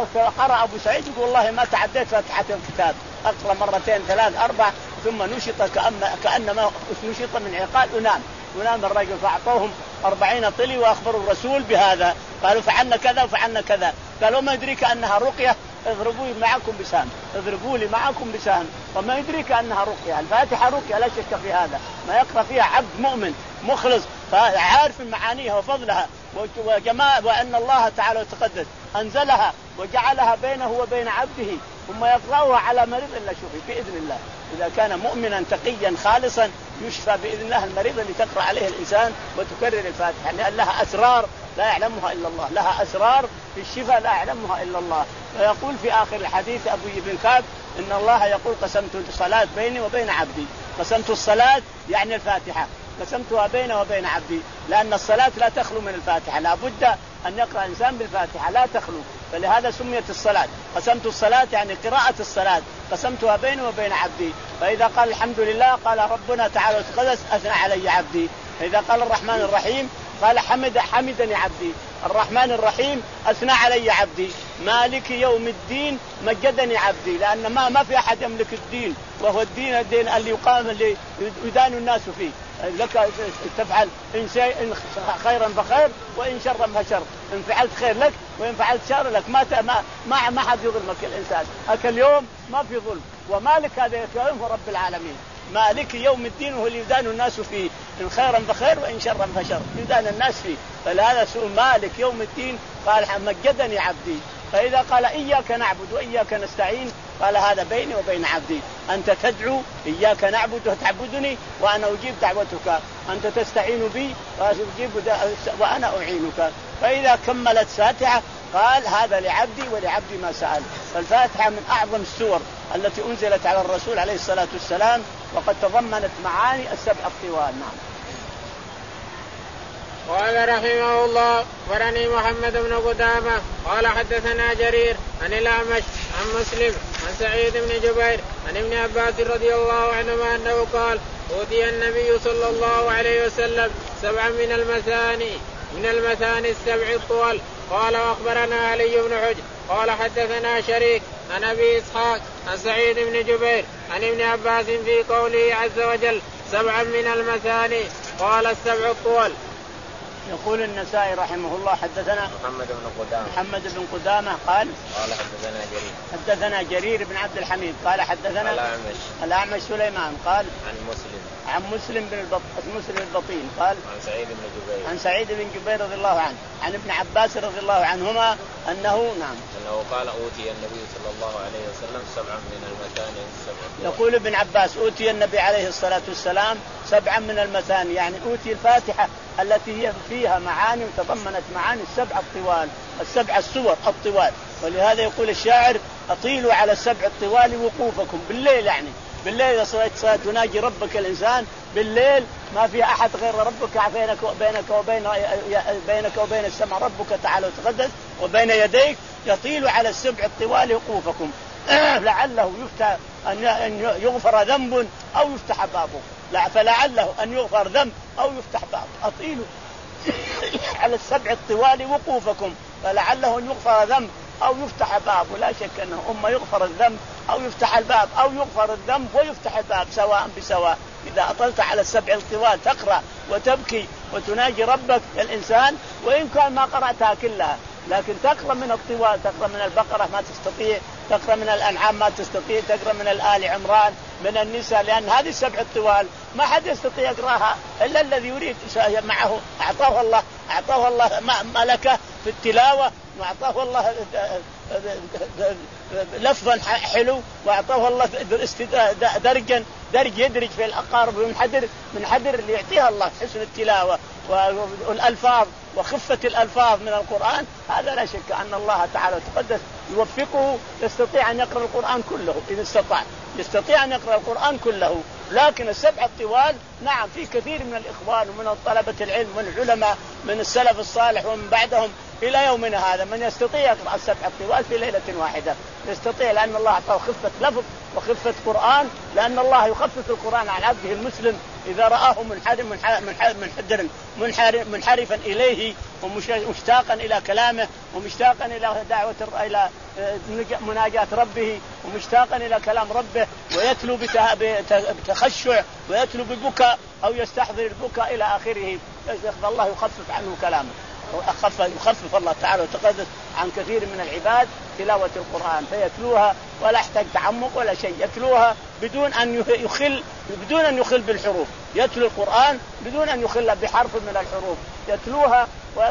قرأ أبو سعيد يقول والله ما تعديت فتحة الكتاب أقرأ مرتين ثلاث أربع ثم نشط كأنما نشط من عقال ونام ونام الرجل فأعطوهم أربعين طلي وأخبروا الرسول بهذا قالوا فعلنا كذا وفعلنا كذا. قالوا ما يدريك أنها رقية اضربوا معكم بسهم اضربوا لي معكم بسهم وما يدريك أنها رقية. الفاتحة رقية لا شك في هذا ما يقرأ فيها عبد مؤمن مخلص فعارف معانيها وفضلها وجماعة وأن الله تعالى وتقدس أنزلها وجعلها بينه وبين عبده ثم يقرأها على مريض إلا شفي بإذن الله. إذا كان مؤمنا تقيا خالصا يشفى بإذن الله المريض اللي تقرأ عليه الإنسان وتكرر الفاتحة لأن لها أسرار لا يعلمها إلا الله لها أسرار في الشفاء لا يعلمها إلا الله. ويقول في آخر الحديث أبو بن كعب إن الله يقول قسمت الصلاة بيني وبين عبدي. قسمت الصلاة يعني الفاتحة قسمتها بيني وبين عبدي لأن الصلاة لا تخلو من الفاتحة لا بد أن يقرأ الإنسان بالفاتحة لا تخلو فلهذا سميت الصلاة. قسمت الصلاة يعني قراءة الصلاة قسمتها بيني وبين عبدي. فإذا قال الحمد لله قال ربنا تعالى وتقدس أثنى علي عبدي. فإذا قال الرحمن الرحيم قال حمد حمدني عبدي. الرحمن الرحيم أثنى علي عبدي. مالك يوم الدين مجدني عبدي لأن ما ما في أحد يملك الدين وهو الدين الدين اللي يقام اللي يدان الناس فيه. لك تفعل إن شيء خيرا فخير وإن شرا فشر. إن فعلت خير لك وإن فعلت شر لك ما ما ما حد يظلمك الإنسان. أك اليوم ما في ظلم ومالك هذا اليوم هو رب العالمين. مالك يوم الدين هو اللي يدان الناس فيه إن خيرا فخير وإن شرا فشر يدان الناس فيه. فلهذا سؤال مالك يوم الدين قال مجدني عبدي. فإذا قال إياك نعبد وإياك نستعين قال هذا بيني وبين عبدي. أنت تدعو إياك نعبد وتعبدني وأنا أجيب دعوتك. أنت تستعين بي وأجيب وأنا أعينك. فإذا كملت فاتحة قال هذا لعبدي ولعبدي ما سأل. فالفاتحة من أعظم السور التي أنزلت على الرسول عليه الصلاة والسلام وقد تضمنت معاني السبع الطوال. نعم. قال رحمه الله ورني محمد بن قدامة قال حدثنا جرير عن الأعمش عن مسلم عن سعيد بن جبير عن ابن عباس رضي الله عنهما أنه قال أوتي النبي صلى الله عليه وسلم سبعا من المثاني من المثاني السبع الطوال. قال وأخبرنا علي بن حجر قال حدثنا شريك عن أبي إسحاق عن سعيد بن جبير عن ابن عباس في قوله عز وجل سبعا من المثاني قال السبع الطوال. يقول النسائي رحمه الله حدثنا محمد بن قدامة محمد بن قدامة قال قال حدثنا جرير حدثنا جرير بن عبد الحميد قال حدثنا الأعمش الأعمش سليمان قال عن مسلم عن مسلم بن البط... مسلم البطين قال عن سعيد بن جبير عن سعيد بن جبير رضي الله عنه عن ابن عباس رضي الله عنهما أنه نعم أنه قال أوتي النبي صلى الله عليه وسلم سبعا من المثاني السبع. يقول ابن عباس أوتي النبي عليه الصلاة والسلام سبعا من المثاني يعني أوتي الفاتحة التي هي فيها معاني وتضمنت معاني السبع الطوال السبع السور الطوال. ولهذا يقول الشاعر أطيلوا على السبع الطوال وقوفكم بالليل يعني بالليل إذا صليت صلاة تناجي ربك الإنسان بالليل ما في أحد غير ربك بينك وبينك وبين بينك وبين السماء ربك تعالى وتقدس وبين يديك يطيل على السبع الطوال وقوفكم لعله يفتح أن يغفر ذنب أو يفتح بابه فلعله أن يغفر ذنب أو يفتح باب أطيل على السبع الطوال وقوفكم فلعله أن يغفر ذنب أو يفتح باب. ولا شك أنه أما يغفر الذنب أو يفتح الباب أو يغفر الذنب ويفتح الباب سواء بسواء. إذا أطلت على السبع الطوال تقرأ وتبكي وتناجي ربك الإنسان وإن كان ما قرأتها كلها لكن تقرأ من الطوال، تقرأ من البقرة ما تستطيع، تقرأ من الأنعام ما تستطيع، تقرأ من الآل عمران من النساء، لأن هذه السبع الطوال ما حد يستطيع يقرأها إلا الذي يريد معه أعطاه الله أعطاه الله ملكة في التلاوة وأعطاه الله لفظا حلو وأعطاه الله درجا درج يدرج في الأقارب ومنحدر منحدر اللي يعطيها الله حسن التلاوة والألفاظ وخفة الألفاظ من القرآن. هذا لا شك أن الله تعالى تقدس يوفقه يستطيع أن يقرأ القرآن كله إذا استطاع يستطيع أن يقرأ القرآن كله. لكن السبع الطوال نعم في كثير من الإخوان ومن طلبة العلم ومن العلماء من السلف الصالح ومن بعدهم إلى يومنا هذا من يستطيع يقرأ السبع الطوال في ليلة واحدة يستطيع، لأن الله أعطاه خفة لفظ وخفة قرآن، لأن الله يخفف القرآن عن عبده المسلم إذا رآه منحدر منحرفا إليه ومشتاقا إلى كلامه ومشتاقا إلى دعوة إلى مناجاة ربه ومشتاقا إلى كلام ربه ويتلو بتخشع ويتلو ببكاء أو يستحضر البكاء إلى آخره، الله يخفف عنه كلامه يخفف الله تعالى وتقدس عن كثير من العباد تلاوة القرآن فيتلوها ولا يحتاج تعمق ولا شيء، يتلوها بدون أن يخل بدون أن يخل بالحروف، يتلو القرآن بدون أن يخل بحرف من الحروف، يتلوها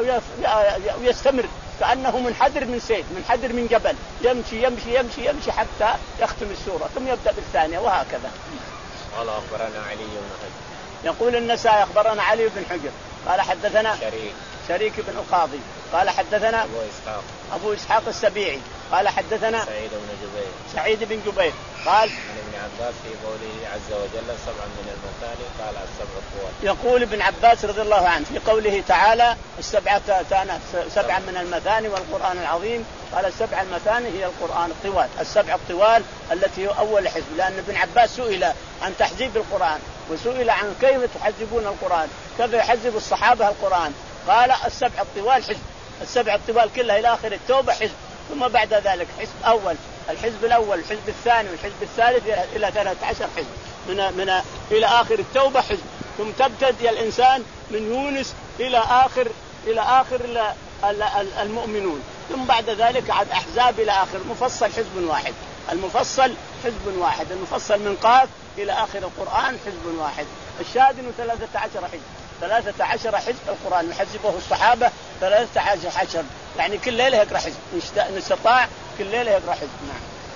ويستمر كأنه منحدر من سيف منحدر من جبل يمشي يمشي يمشي يمشي حتى يختم السورة ثم يبدأ بالثانية وهكذا. قال أخبرنا علي بن حجر. يقول النسائي أخبرنا علي بن حجر قال حدثنا شريك شريك بن القاضي قال حدثنا أبو إسحاق أبو إسحاق السبيعي قال حدثنا سعيد بن جبير سعيد بن جبير قال عن ابن عباس في قوله عز وجل سبعا من المثاني قال السبع الطوال. يقول ابن عباس رضي الله عنه في قوله تعالى السبعة سبعا من المثاني والقرآن العظيم قال السبع المثاني هي القرآن الطوال السبع الطوال التي هي أول حزب، لأن ابن عباس سئل عن تحزيب القرآن وسئل عن كيف تحزبون القرآن كيف يحزب الصحابة القرآن قال السبع الطوال حزب السبع الطوال كلها إلى آخر التوبة حزب ثم بعد ذلك حزب أول الحزب الأول الحزب الثاني والحزب الثالث إلى ثلاثة عشر حزب من من إلى آخر التوبة حزب ثم تبتدي الإنسان من يونس إلى آخر إلى آخر المؤمنون ثم بعد ذلك عاد أحزاب إلى آخر مفصل حزب واحد المفصل حزب واحد المفصل من قاف إلى آخر القرآن حزب واحد الشاهد إنه ثلاثة عشر حزب ثلاثة عشر حزب القرآن يحزبه الصحابة ثلاثة عشر يعني كل ليلة يقرأ حزب إن استطاع كل ليلة يقرأ حزب. نعم.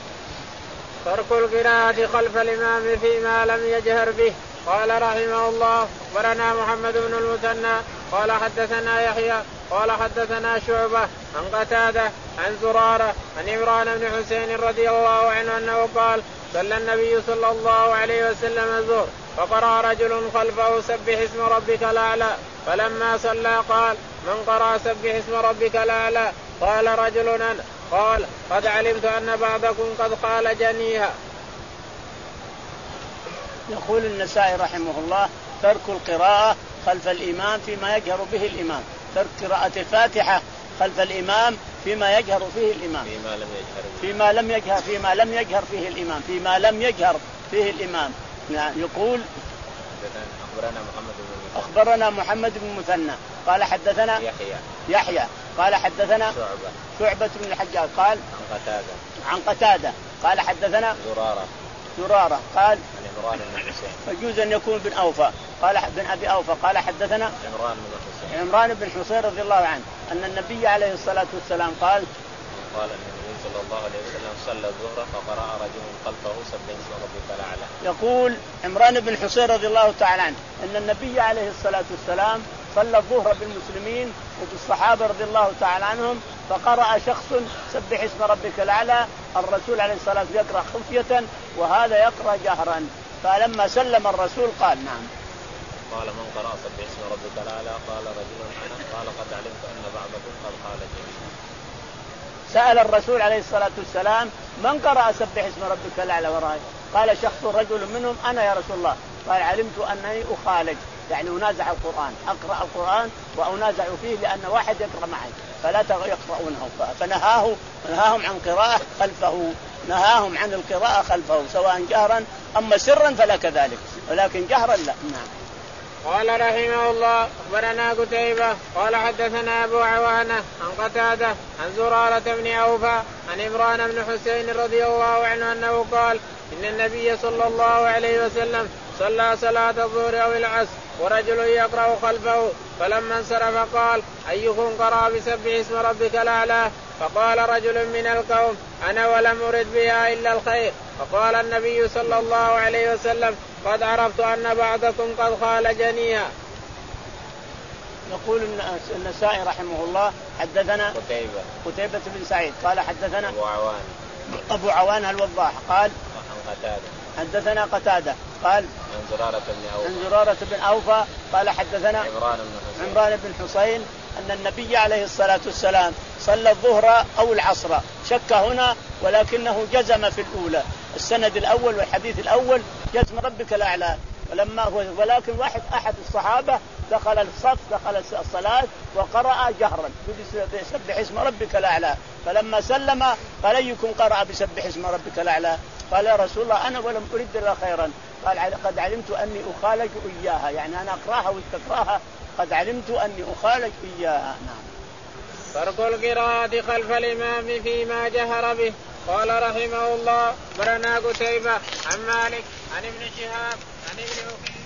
ترك القراءة خلف الإمام فيما لم يجهر به. قال رحمه الله أخبرنا محمد بن المثنى قال حدثنا يحيى قال حدثنا شعبة عن قتادة عن زرارة عن عمران بن حسين رضي الله عنه أنه قال صلى النبي صلى الله عليه وسلم الظهر فقرأ رجل خلفه سبح اسم ربك الأعلى فلما صلى قال من قرأ سبح اسم ربك الأعلى قال رجل أنا قال قد علمت أن بعضكم قد قال جنيها. يقول النسائي رحمه الله ترك القراءة خلف الإمام فيما يجهر به الإمام ترك قراءة الفاتحة خلف الإمام فيما يجهر فيه الإمام فيما لم يجهر فيما لم يجهر فيما لم يجهر فيه الإمام فيما لم يجهر فيه الإمام. يعني يقول أخبرنا محمد بن أخبرنا محمد بن مثنى قال حدثنا يحيى يحيى قال حدثنا شعبة شعبة بن الحجاج قال عن قتادة عن قتادة قال حدثنا زرارة زرارة قال عن عمران بن حسين يجوز أن يكون بن أوفى قال بن أبي أوفى قال حدثنا عمران بن حسين عمران بن حسين رضي الله عنه أن النبي عليه الصلاة والسلام قال قال النبي صلى الله عليه وسلم صلى الظهر فقرأ رجل خلفه سبح اسم ربك الأعلى. يقول عمران بن حسين رضي الله تعالى عنه أن النبي عليه الصلاة والسلام صلى الظهر بالمسلمين وبالصحابة رضي الله تعالى عنهم فقرأ شخص سبح اسم ربك الأعلى الرسول عليه الصلاة والسلام يقرأ خفية وهذا يقرأ جهرا فلما سلم الرسول قال نعم قال من قرأ سبح اسم ربك الأعلى قال رجل أنا قال قد علمت أن بعضكم قد قال جميعا. سأل الرسول عليه الصلاة والسلام من قرأ سبح اسم ربك الأعلى وراي؟ قال شخص رجل منهم أنا يا رسول الله. قال علمت أنني أخالج يعني أنازع القرآن أقرأ القرآن وأنازع فيه لأن واحد يقرأ معي فلا يقرؤونه. فنهاه نهاهم عن قراءة خلفه نهاهم عن القراءة خلفه سواء جهرا أما سرا فلا كذلك ولكن جهرا لا. نعم. قال رحمه الله أخبرنا قتيبة قال حدثنا أبو عوانة عن قتادة عن زرارة بن أوفى عن عمران بن حسين رضي الله عنه أنه قال إن النبي صلى الله عليه وسلم صلى صلاة الظهر أو العصر ورجل يقرأ خلفه فلما انصرف قال أيكم قرأ بسبح اسم ربك الأعلى؟ فقال رجل من القوم أنا ولم أرد بها إلا الخير. فقال النبي صلى الله عليه وسلم قد عرفت أن بعضكم قد خالجنيها. يقول النسائي رحمه الله حدثنا قتيبة قتيبة بن سعيد قال حدثنا أبو عوان أبو عوان الوضاح قال عن قتادة حدثنا قتادة قال عن زرارة بن أوفى عن زرارة بن أوفى قال حدثنا عمران بن حسين عمران بن حسين أن النبي عليه الصلاة والسلام صلى الظهر أو العصر شك هنا ولكنه جزم في الأولى. السند الأول والحديث الأول جزم ربك الأعلى ولما ولكن واحد أحد الصحابة دخل الصف دخل الصلاة وقرأ جهرا بسبح اسم ربك الأعلى فلما سلم قال أيكم قرأ بسبح اسم ربك الأعلى؟ قال يا رسول الله أنا ولم أريد إلا خيرا. قال قد علمت أني أخالج إياها يعني أنا أقرأها وتقرأها قد علمت أني أخالج إياها. نعم. فرق القراءة خلف الإمام فيما جهر به. قال رحمه الله أخبرنا قتيبة عن مالك عن ابن شهاب عن ابن أخي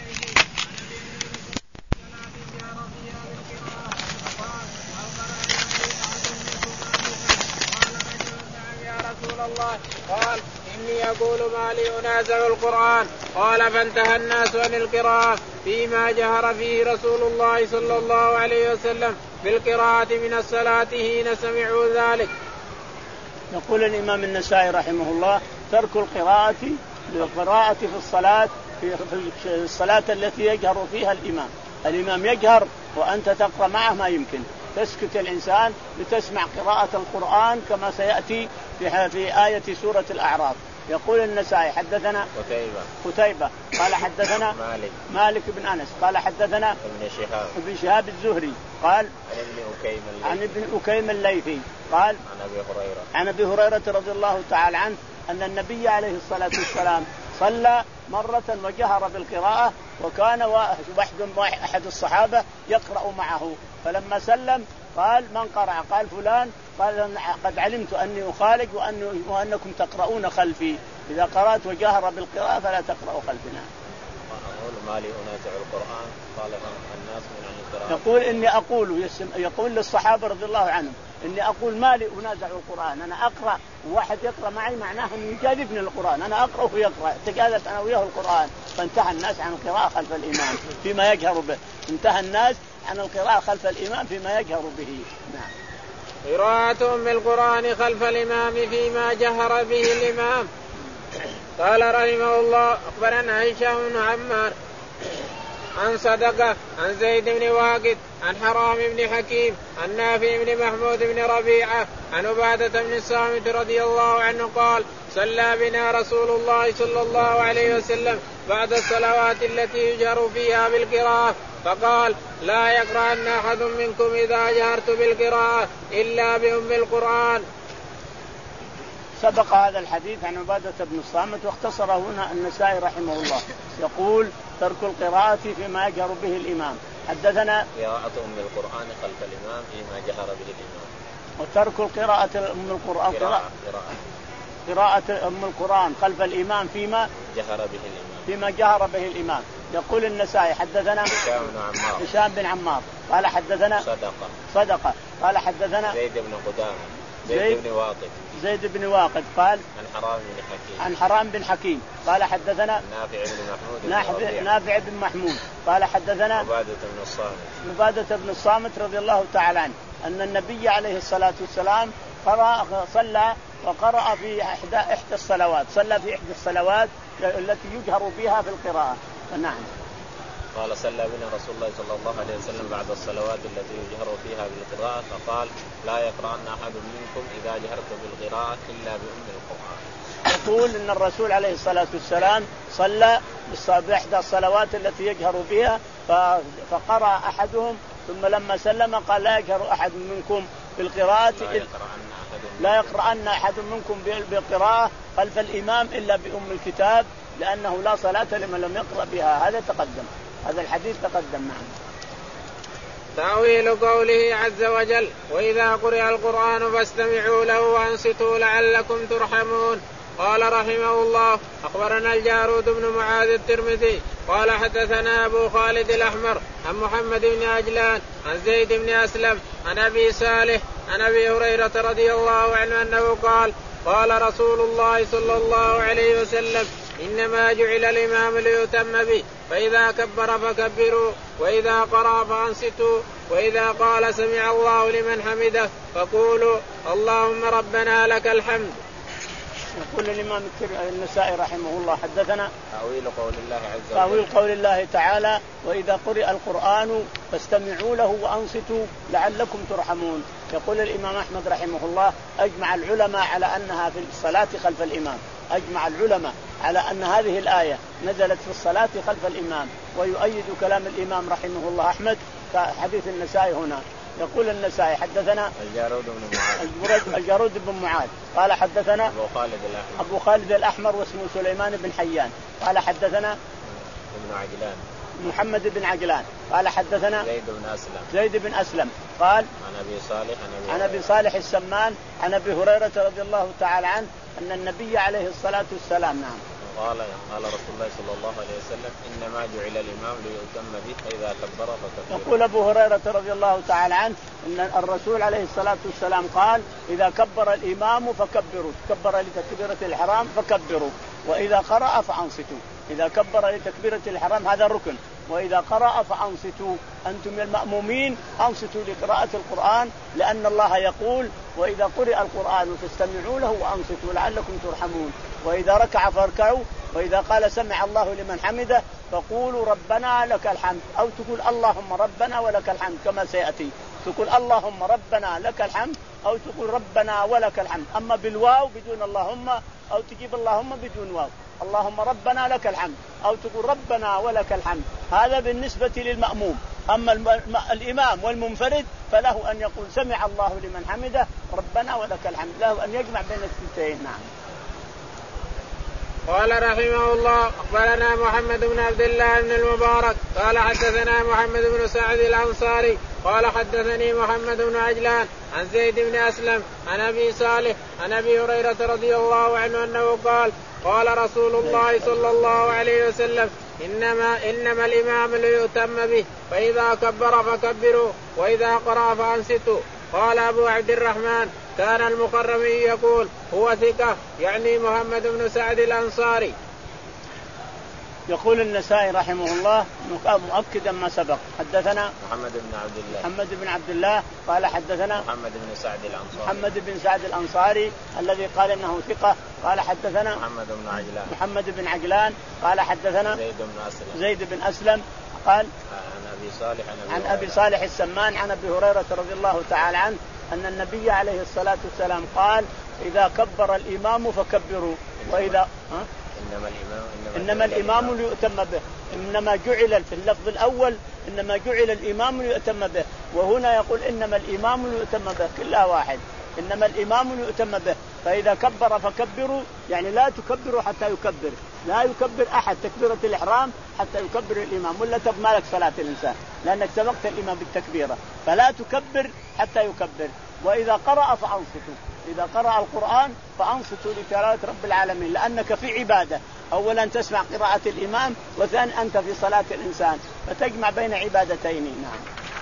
الله قال إني أقول ما لي أنازع القرآن. قال فانتهى الناس عن القراءة فيما جهر فيه رسول الله صلى الله عليه وسلم بالقراءة من الصلاة حين سمعوا ذلك. يقول الإمام النسائي رحمه الله ترك القراءة للقراءة في الصلاة في الصلاة التي يجهر فيها الإمام. الإمام يجهر وأنت تقرأ معه ما يمكن تسكت الإنسان لتسمع قراءة القرآن كما سيأتي في آية سورة الأعراف. يقول النسائي حدثنا قتيبة قتيبة قال حدثنا مالك مالك بن أنس قال حدثنا ابن شهاب ابن شهاب الزهري قال عن ابن أكيم الليثي عن ابن أكيم الليثي قال عن أبي هريرة عن أبي هريرة رضي الله تعالى عنه أن النبي عليه الصلاة والسلام صلى مرة وجهر بالقراءة وكان واحد أحد الصحابة يقرأ معه فلما سلم قال من قرأ؟ قال فلان. قال قد علمت أني أخالج وأن وأنكم تقرؤون خلفي إذا قرأت وجهر بالقراءة فلا تقرأوا خلفنا. أقول ما لي أنازع القرآن قال الناس من القراءة. يقول إني أقول يقول للصحابة رضي الله عنهم إني أقول ما لي أنازع القرآن أنا أقرأ وواحد يقرأ معي معناه أن يجادفني القرآن أنا أقرأ ويقرأ تجادف أنا وياه القرآن. فانتهى الناس عن القراءة خلف الإمام فيما يجهر به. انتهى الناس عن القراءة خلف الإمام فيما يجهر به. نعم. قراءة بالقرآن خلف الإمام فيما جهر به الإمام. قال رحمه الله أخبرنا هشام بن عمار عن صدقة عن زيد بن واقد عن حرام بن حكيم عن نافع بن محمود بن ربيعة عن عبادة بن الصامت رضي الله عنه قال صلى بنا رسول الله صلى الله عليه وسلم بعد الصلوات التي يجهر فيها بالقراءة فقال لا يقرأن أحد منكم إذا جهرت بالقراءة إلا بأم القرآن. سبق هذا الحديث عن عبادة بن الصامت واختصره هنا النسائي رحمه الله. يقول ترك القراءة فيما يجهر به الإمام. حدثنا قراءة أم القرآن خلف الإمام فيما جهر به الإمام. وترك القراءة أم القرآن قراءة قراءة أم القرآن خلف الإمام فيما جهر به الإمام فيما جهر به الإمام. يقول النسائي حدثنا هشام بن عمار هشام بن عمار قال حدثنا صدقة صدقة قال حدثنا زيد بن قدامة زيد, زيد بن واقد زيد بن واقد قال عن حرام بن حكيم عن حرام بن حكيم قال حدثنا نافع بن محمود نافع, نافع بن محمود قال حدثنا عبادة بن الصامت عبادة بن الصامت رضي الله تعالى عنه أن النبي عليه الصلاة والسلام قرأ صلى وقرأ في إحدى إحدى الصلوات صلى في إحدى الصلوات التي يجهر بها في القراءة. نعم. قال صلى بنا رسول الله صلى الله عليه وسلم بعد الصلوات التي يجهر فيها بالقراءة فقال لا يقرأن أحد منكم إذا جهرت بالقراءة إلا بأم القرآن. يقول إن الرسول عليه الصلاة والسلام صلى بإحدى الصلوات التي يجهر بها فقرأ أحدهم ثم لما سلم قال لا يجهر أحد منكم بالقراءة لا يقرأن أحد منكم بالقراءة خلف الإمام إلا بأم الكتاب لأنه لا صلاة لمن لم يقرأ بها. هذا تقدم، هذا الحديث تقدم معنا. تأويل قوله عز وجل وإذا قرئ القرآن فاستمعوا له وأنصتوا لعلكم ترحمون. قال رحمه الله أخبرنا الجارود بن معاذ الترمذي قال حدثنا أبو خالد الأحمر عن محمد بن عجلان عن زيد بن أسلم عن أبي صالح عن أبي هريرة رضي الله عنه أنه قال قال رسول الله صلى الله عليه وسلم إنما جعل الإمام ليتم به فإذا كبر فكبروا وإذا قرأ فأنصتوا وإذا قال سمع الله لمن حمده فقولوا اللهم ربنا لك الحمد. يقول الإمام النسائي رحمه الله حدثنا تأويل قول الله عز وجل تأويل قول الله تعالى وإذا قرئ القرآن فاستمعوا له وأنصتوا لعلكم ترحمون. يقول الإمام أحمد رحمه الله أجمع العلماء على أنها في الصلاة خلف الإمام، أجمع العلماء على أن هذه الآية نزلت في الصلاة خلف الإمام، ويؤيد كلام الإمام رحمه الله أحمد كحديث النسائي هنا. يقول النسائي حدثنا الجارود بن معاذ الجارود بن معاذ قال حدثنا أبو خالد الأحمر أبو خالد الأحمر واسمه سليمان بن حيان قال حدثنا ابن عجلان محمد بن عجلان قال حدثنا زيد بن أسلم زيد بن أسلم قال عن أبي صالح عن أبي صالح السمان عن أبي هريرة رضي الله تعالى عنه أن النبي عليه الصلاة والسلام نعم قال قال رسول الله صلى الله عليه وسلم إنما جعل الإمام ليؤتم به فإذا كبر فكبروا. يقول أبو هريرة رضي الله تعالى عنه أن الرسول عليه الصلاة والسلام قال إذا كبر الإمام فكبروا، كبر لتكبيرة الحرام فكبروا وإذا قرأ فأنصتوا. إذا كبر لتكبيرة الحرام هذا ركن، وإذا قرأ فأنصتوا أنتم المأمومين أنصتوا لقراءة القرآن لأن الله يقول وإذا قرئ القرآن فاستمعوا له وأنصتوا لعلكم ترحمون. وإذا ركع فاركعوا وإذا قال سمع الله لمن حمده فقولوا ربنا لك الحمد أو تقول اللهم ربنا ولك الحمد كما سيأتي، تقول اللهم ربنا لك الحمد أو تقول ربنا ولك الحمد. أما بالواو بدون اللهم أو تجيب اللهم بدون واو اللهم ربنا لك الحمد أو تقول ربنا ولك الحمد. هذا بالنسبة للمأموم. أما الإمام والمنفرد فله أن يقول سمع الله لمن حمده ربنا ولك الحمد، له أن يجمع بين الثنتين. نعم. قال رحمه الله أخبرنا محمد بن عبد الله بن المبارك قال حدثنا محمد بن سعد الأنصاري قال حدثني محمد بن عجلان عن زيد بن أسلم عن أبي صالح عن أبي هريرة رضي الله عنه أنه قال قال رسول الله صلى الله عليه وسلم إنما, إنما الإمام ليؤتم به فإذا كبر فكبروا وإذا قرأ فأنصتوا. قال أبو عبد الرحمن كان المخرمي يقول هو ثقة يعني محمد بن سعد الأنصاري. يقول النسائي رحمه الله مؤكدا ما سبق حدثنا محمد بن عبد الله محمد بن عبد الله قال حدثنا محمد بن سعد الأنصاري محمد بن سعد الأنصاري الذي قال إنه ثقة قال حدثنا محمد بن عجلان محمد بن عجلان قال حدثنا زيد بن أسلم زيد بن أسلم قال عن أبي صالح عن أبي صالح السمان عن أبي هريرة رضي الله تعالى عنه أن النبي عليه الصلاة والسلام قال إذا كبر الإمام فكبروا وإذا ها؟ إنما الإمام إنما, إنما الإمام ليؤتم به. إنما جعل في اللفظ الأول إنما جعل الإمام ليؤتم به، وهنا يقول إنما الإمام ليؤتم به كلها واحد. إنما الإمام ليؤتم به فإذا كبر فكبروا يعني لا تكبروا حتى يكبر، لا يكبر أحد تكبيرة الإحرام حتى يكبر الإمام ولا تبقى لك صلاة الإنسان لأنك سبقت الإمام بالتكبيرة، فلا تكبر حتى يكبر. وإذا قرأ فأنصتوا، إذا قرأ القرآن فأنصتوا لتلاوة رب العالمين لأنك في عبادة، أولا تسمع قراءة الإمام وثانيا أنت في صلاة الإنسان فتجمع بين عبادتين. نعم.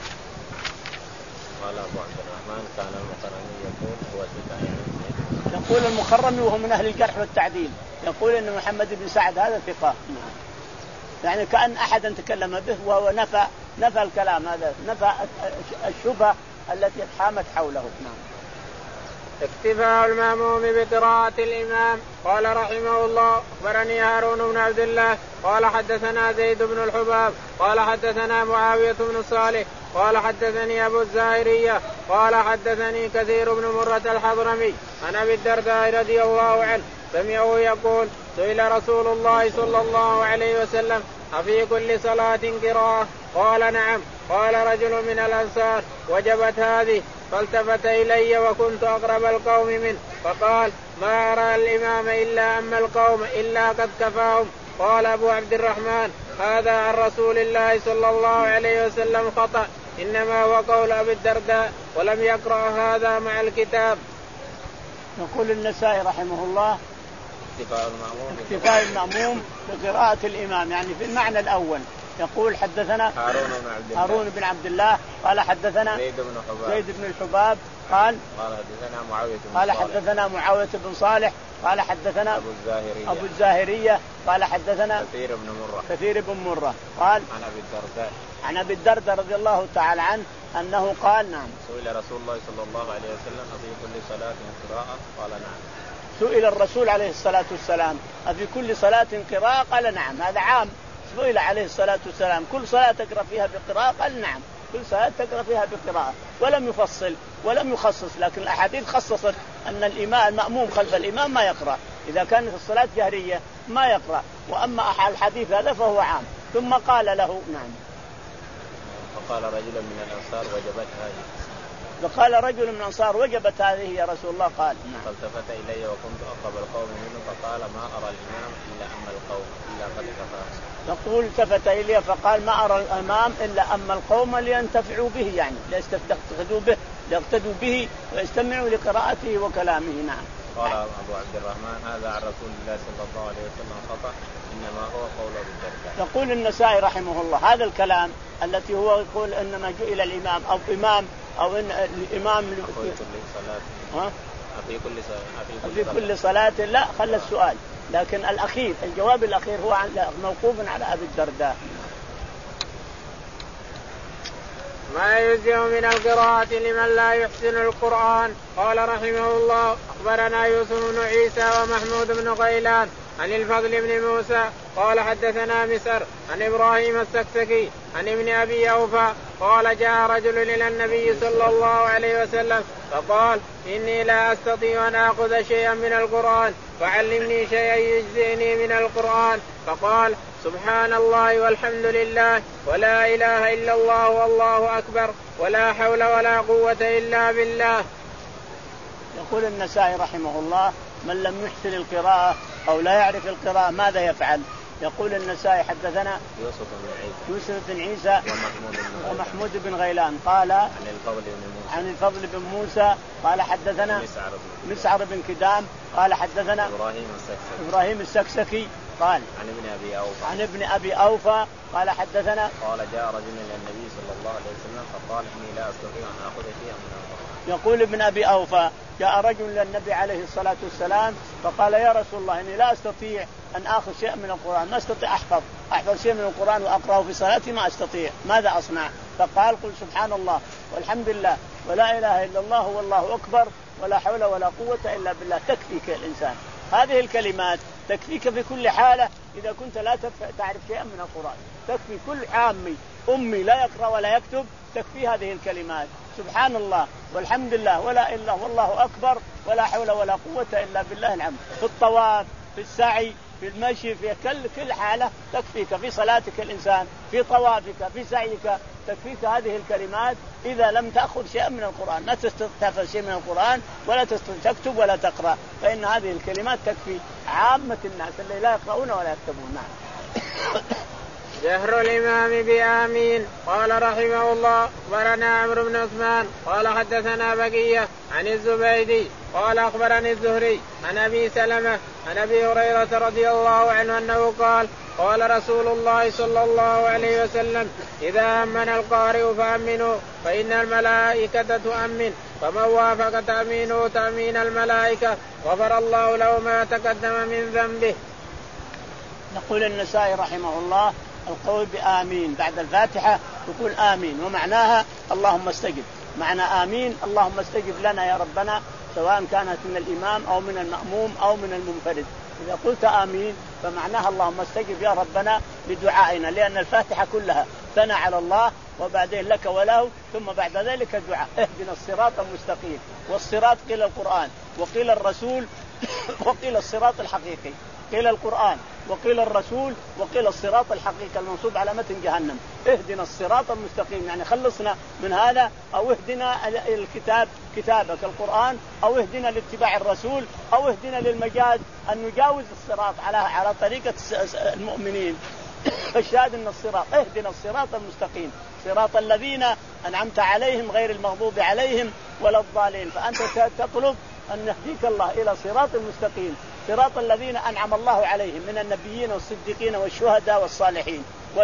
قال أبو عبد الرحمن كان المخرمي يقول هو ثقة. يقول المخرمي وهو من أهل الجرح والتعديل يقول إن محمد بن سعد هذا ثقة. نعم. يعني كأن أحدا تكلم به وهو نفى نفى الكلام هذا، نفى الشبهة التي اتحامت حوله. نعم. اكتفاء المأموم بقراءة الإمام. قال رحمه الله أخبرني هارون بن عبد الله قال حدثنا زيد بن الحباب قال حدثنا معاوية بن صالح قال حدثني أبو الزاهرية قال حدثني كثير بن مرة الحضرمي عن أبي الدرداء رضي الله عنه سمعه يقول سئل رسول الله صلى الله عليه وسلم أفي كل صلاة قراءة؟ قال نعم. قال رجل من الأنصار وجبت هذه؟ فالتفت إلي وكنت أقرب القوم منه فقال ما أرى الإمام إلا أما القوم إلا قد كفاهم. قال أبو عبد الرحمن هذا عن رسول الله صلى الله عليه وسلم خطأ إنما هو قول أبي الدرداء ولم يقرأ هذا مع الكتاب. يقول النسائي رحمه الله اكتفاء المأموم اكتفاء المأموم بقراءة الإمام يعني في المعنى الأول. يقول حدثنا هارون بن عبد الله هارون بن عبد الله قال حدثنا زيد بن حباب زيد بن الحباب قال قال حدثنا معاوية بن قال صالح حدثنا معاوية بن صالح قال حدثنا أبو الزاهرية أبو الزاهرية قال حدثنا كثير بن مرة كثير بن مرة قال عن أبي الدرداء عن أبي الدرداء رضي الله تعالى عنه أنه قال نعم سئل رسول الله صلى الله عليه وسلم أفي كل صلاة قراءة؟ قال نعم. سئل الرسول عليه الصلاة والسلام أفي كل صلاة قراءة؟ قال نعم. هذا عام. سئل عليه الصلاة والسلام كل صلاة تقرأ فيها بقراءة؟ قال نعم كل صلاة تقرأ فيها بقراءة ولم يفصل ولم يخصص. لكن الأحاديث خصصت أن الإمام المأموم خلف الإمام ما يقرأ إذا كانت الصلاة جهرية ما يقرأ. وأما الحديث هذا فهو عام. ثم قال له نعم. فقال رجل من الأنصار وجبت هذه فقال رجل من الأنصار وجبت هذه يا رسول الله؟ قال نعم. فالتفت إلي وكنت أقرب القوم منه فقال ما أرى الإمام إلا أما القوم إلا قد كفاه. يقول التفت إلي فقال ما أرى الإمام إلا أما القوم لينتفعوا به يعني ليستفيدوا به ليقتدوا به ويستمعوا لقراءته وكلامه. نعم. قال أبو عبد الرحمن هذا عن رسول الله صلى الله عليه وسلم خطأ إنما هو قول أبي الدرداء. يقول النسائي رحمه الله هذا الكلام التي هو يقول إنما جئل الإمام أو إمام أو إن الإمام في كل صلاة ها في كل صلاة في كل صلاة لا خلى السؤال. لكن الأخير الجواب الأخير هو موقوف على أبي الدرداء. ما يجزئ من القراءة لمن لا يحسن القرآن. قال رحمه الله أخبرنا يوسف بن عيسى ومحمود بن غيلان عن الفضل بن موسى قال حدثنا مسر عن إبراهيم السكسكي عن ابن أبي أوفى قال جاء رجل إلى النبي صلى الله عليه وسلم فقال إني لا أستطيع أن آخذ شيئا من القرآن فعلمني شيئا يجزئني من القرآن. فقال سبحان الله والحمد لله ولا إله إلا الله والله أكبر ولا حول ولا قوة إلا بالله. يقول النسائي رحمه الله من لم يحسن القراءة أو لا يعرف القراءة ماذا يفعل؟ يقول النسائي حدثنا يوسف بن عيسى يوسف بن عيسى ومحمود بن, ومحمود بن غيلان قال عن الفضل بن موسى عن الفضل بن موسى قال حدثنا مسعر بن, مسعر بن كدام قال حدثنا إبراهيم السكسكي إبراهيم السكسكي قال عن ابن أبي أوفى عن ابن أبي أوفى قال حدثنا قال جاء رجل إلى النبي صلى الله عليه وسلم فقال إني لا أستطيع أن آخذ شيئا من القرآن. يقول ابن أبي أوفى جاء رجل للنبي عليه الصلاة والسلام فقال يا رسول الله إني لا أستطيع أن آخذ شيئا من القرآن ما أستطيع أحفظ أحفظ شيء من القرآن وأقرأه في صلاتي ما أستطيع ماذا أصنع؟ فقال قل سبحان الله والحمد لله ولا إله إلا الله والله أكبر ولا حول ولا قوة إلا بالله تكفيك الإنسان. هذه الكلمات تكفيك في كل حالة إذا كنت لا تعرف شيئا من القرآن. تكفي كل عامي أمي لا يقرأ ولا يكتب تكفي هذه الكلمات سبحان الله والحمد لله ولا إله إلا والله أكبر ولا حول ولا قوة إلا بالله العظيم. في الطواف في السعي في المشي في كل كل حالة تكفيك. في صلاتك الإنسان في طوافك في سعيك تكفيك هذه الكلمات إذا لم تأخذ شيئا من القرآن. ما تستطيع شيء من القرآن ولا تستطيع تكتب ولا تقرأ فإن هذه الكلمات تكفي عامة الناس اللي لا يقرؤون ولا يكتبون. نعم. جهر الإمام بآمين. قال رحمه الله أخبرنا عمرو بن عثمان قال حدثنا بقية عن الزبيدي قال أخبرني الزهري عن أبي سلمة عن أبي هريرة رضي الله عنه أنه قال قال رسول الله صلى الله عليه وسلم إذا أمن القارئ فأمنوا فإن الملائكة تؤمن فمن وافق تأمينه تأمين الملائكة غفر الله له ما تقدم من ذنبه. نقول النسائي رحمه الله القول بآمين بعد الفاتحة يقول آمين ومعناها اللهم استجب. معنى آمين اللهم استجب لنا يا ربنا سواء كانت من الإمام أو من المأموم أو من المنفرد. إذا قلت آمين فمعناها اللهم استجب يا ربنا لدعائنا، لأن الفاتحة كلها ثنى على الله وبعدين لك وله ثم بعد ذلك الدعاء. اهدنا الصراط المستقيم، والصراط قيل القرآن وقيل الرسول وقيل الصراط الحقيقي، قيل القرآن وقيل الرسول وقيل الصراط الحقيقي المنصوب على متن جهنم. اهدنا الصراط المستقيم يعني خلصنا من هذا، أو اهدنا الكتاب كتابك القرآن، أو اهدنا لاتباع الرسول، أو اهدنا للمجاز أن نجاوز الصراط على على طريقة المؤمنين. فالشاهد ان الصراط اهدنا الصراط المستقيم صراط الذين أنعمت عليهم غير المغضوب عليهم ولا الضالين. فأنت تطلب أن يهديك الله إلى صراط المستقيم، صراط الذين أنعم الله عليهم من النبيين والصديقين والشهداء والصالحين،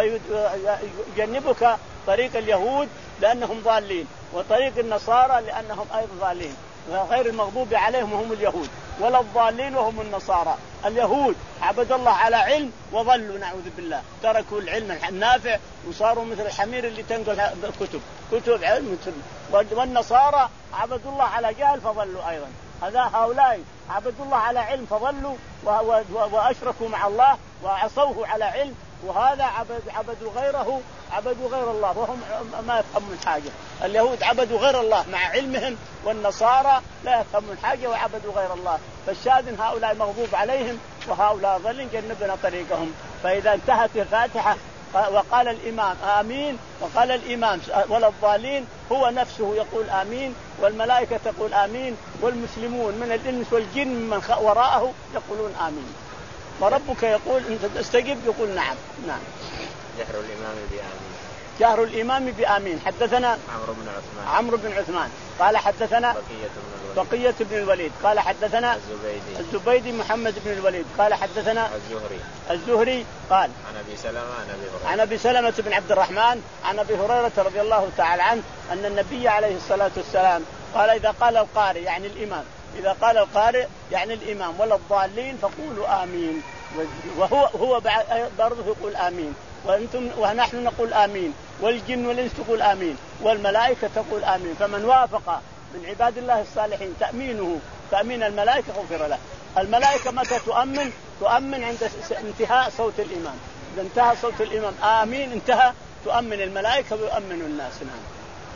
ويجنبك طريق اليهود لأنهم ضالين، وطريق النصارى لأنهم أيضا ضالين. غير المغضوب عليهم وهم اليهود، ولا الضالين وهم النصارى. اليهود عبد الله على علم وظلوا نعوذ بالله، تركوا العلم النافع وصاروا مثل الحمير اللي تنقل كتب كتب علم. والنصارى عبد الله على جهل فظلوا أيضا. هذا هؤلاء عبد الله على علم فظلوا وأشركوا مع الله وعصوه على علم، وهذا عبد عبدوا غيره عبدوا غير الله وهم ما يفهمون حاجة. اليهود عبدوا غير الله مع علمهم، والنصارى لا يفهمون حاجة وعبدوا غير الله. فالشاهد هؤلاء مغضوب عليهم وهؤلاء ضالين جنبنا طريقهم. فإذا انتهت الفاتحة وقال الإمام آمين، وقال الإمام ولا الضالين، هو نفسه يقول آمين، والملائكة تقول آمين، والمسلمون من الإنس والجن من وراءه يقولون آمين. وربك يقول أنت استجب يقول نعم نعم. جهر الإمام بآمين. جهر الإمام بآمين. حدثنا عمرو بن عثمان عمرو بن عثمان قال حدثنا بقية بن الوليد, بقية بن الوليد قال حدثنا الزبيدي الزبيدي محمد بن الوليد قال حدثنا الزهري الزهري قال عن أبي سلمة عن أبي هريرة عن أبي سلمة بن عبد الرحمن عن أبي هريرة رضي الله تعالى عنه أن النبي عليه الصلاة والسلام قال إذا قال القارئ يعني الإمام، إذا قال القارئ يعني الإمام ولا الضالين فقولوا آمين. وهو هو برضه يقول آمين، وأنتم ونحن نقول آمين، والجن والإنس تقول آمين، والملائكة تقول آمين. فمن وافق من عباد الله الصالحين تأمينه تأمين الملائكة غفر له. الملائكة متى تؤمن؟ تؤمن عند انتهاء صوت الإمام. إذا انتهى صوت الإمام آمين انتهى، تؤمن الملائكة ويؤمن الناس. نعم.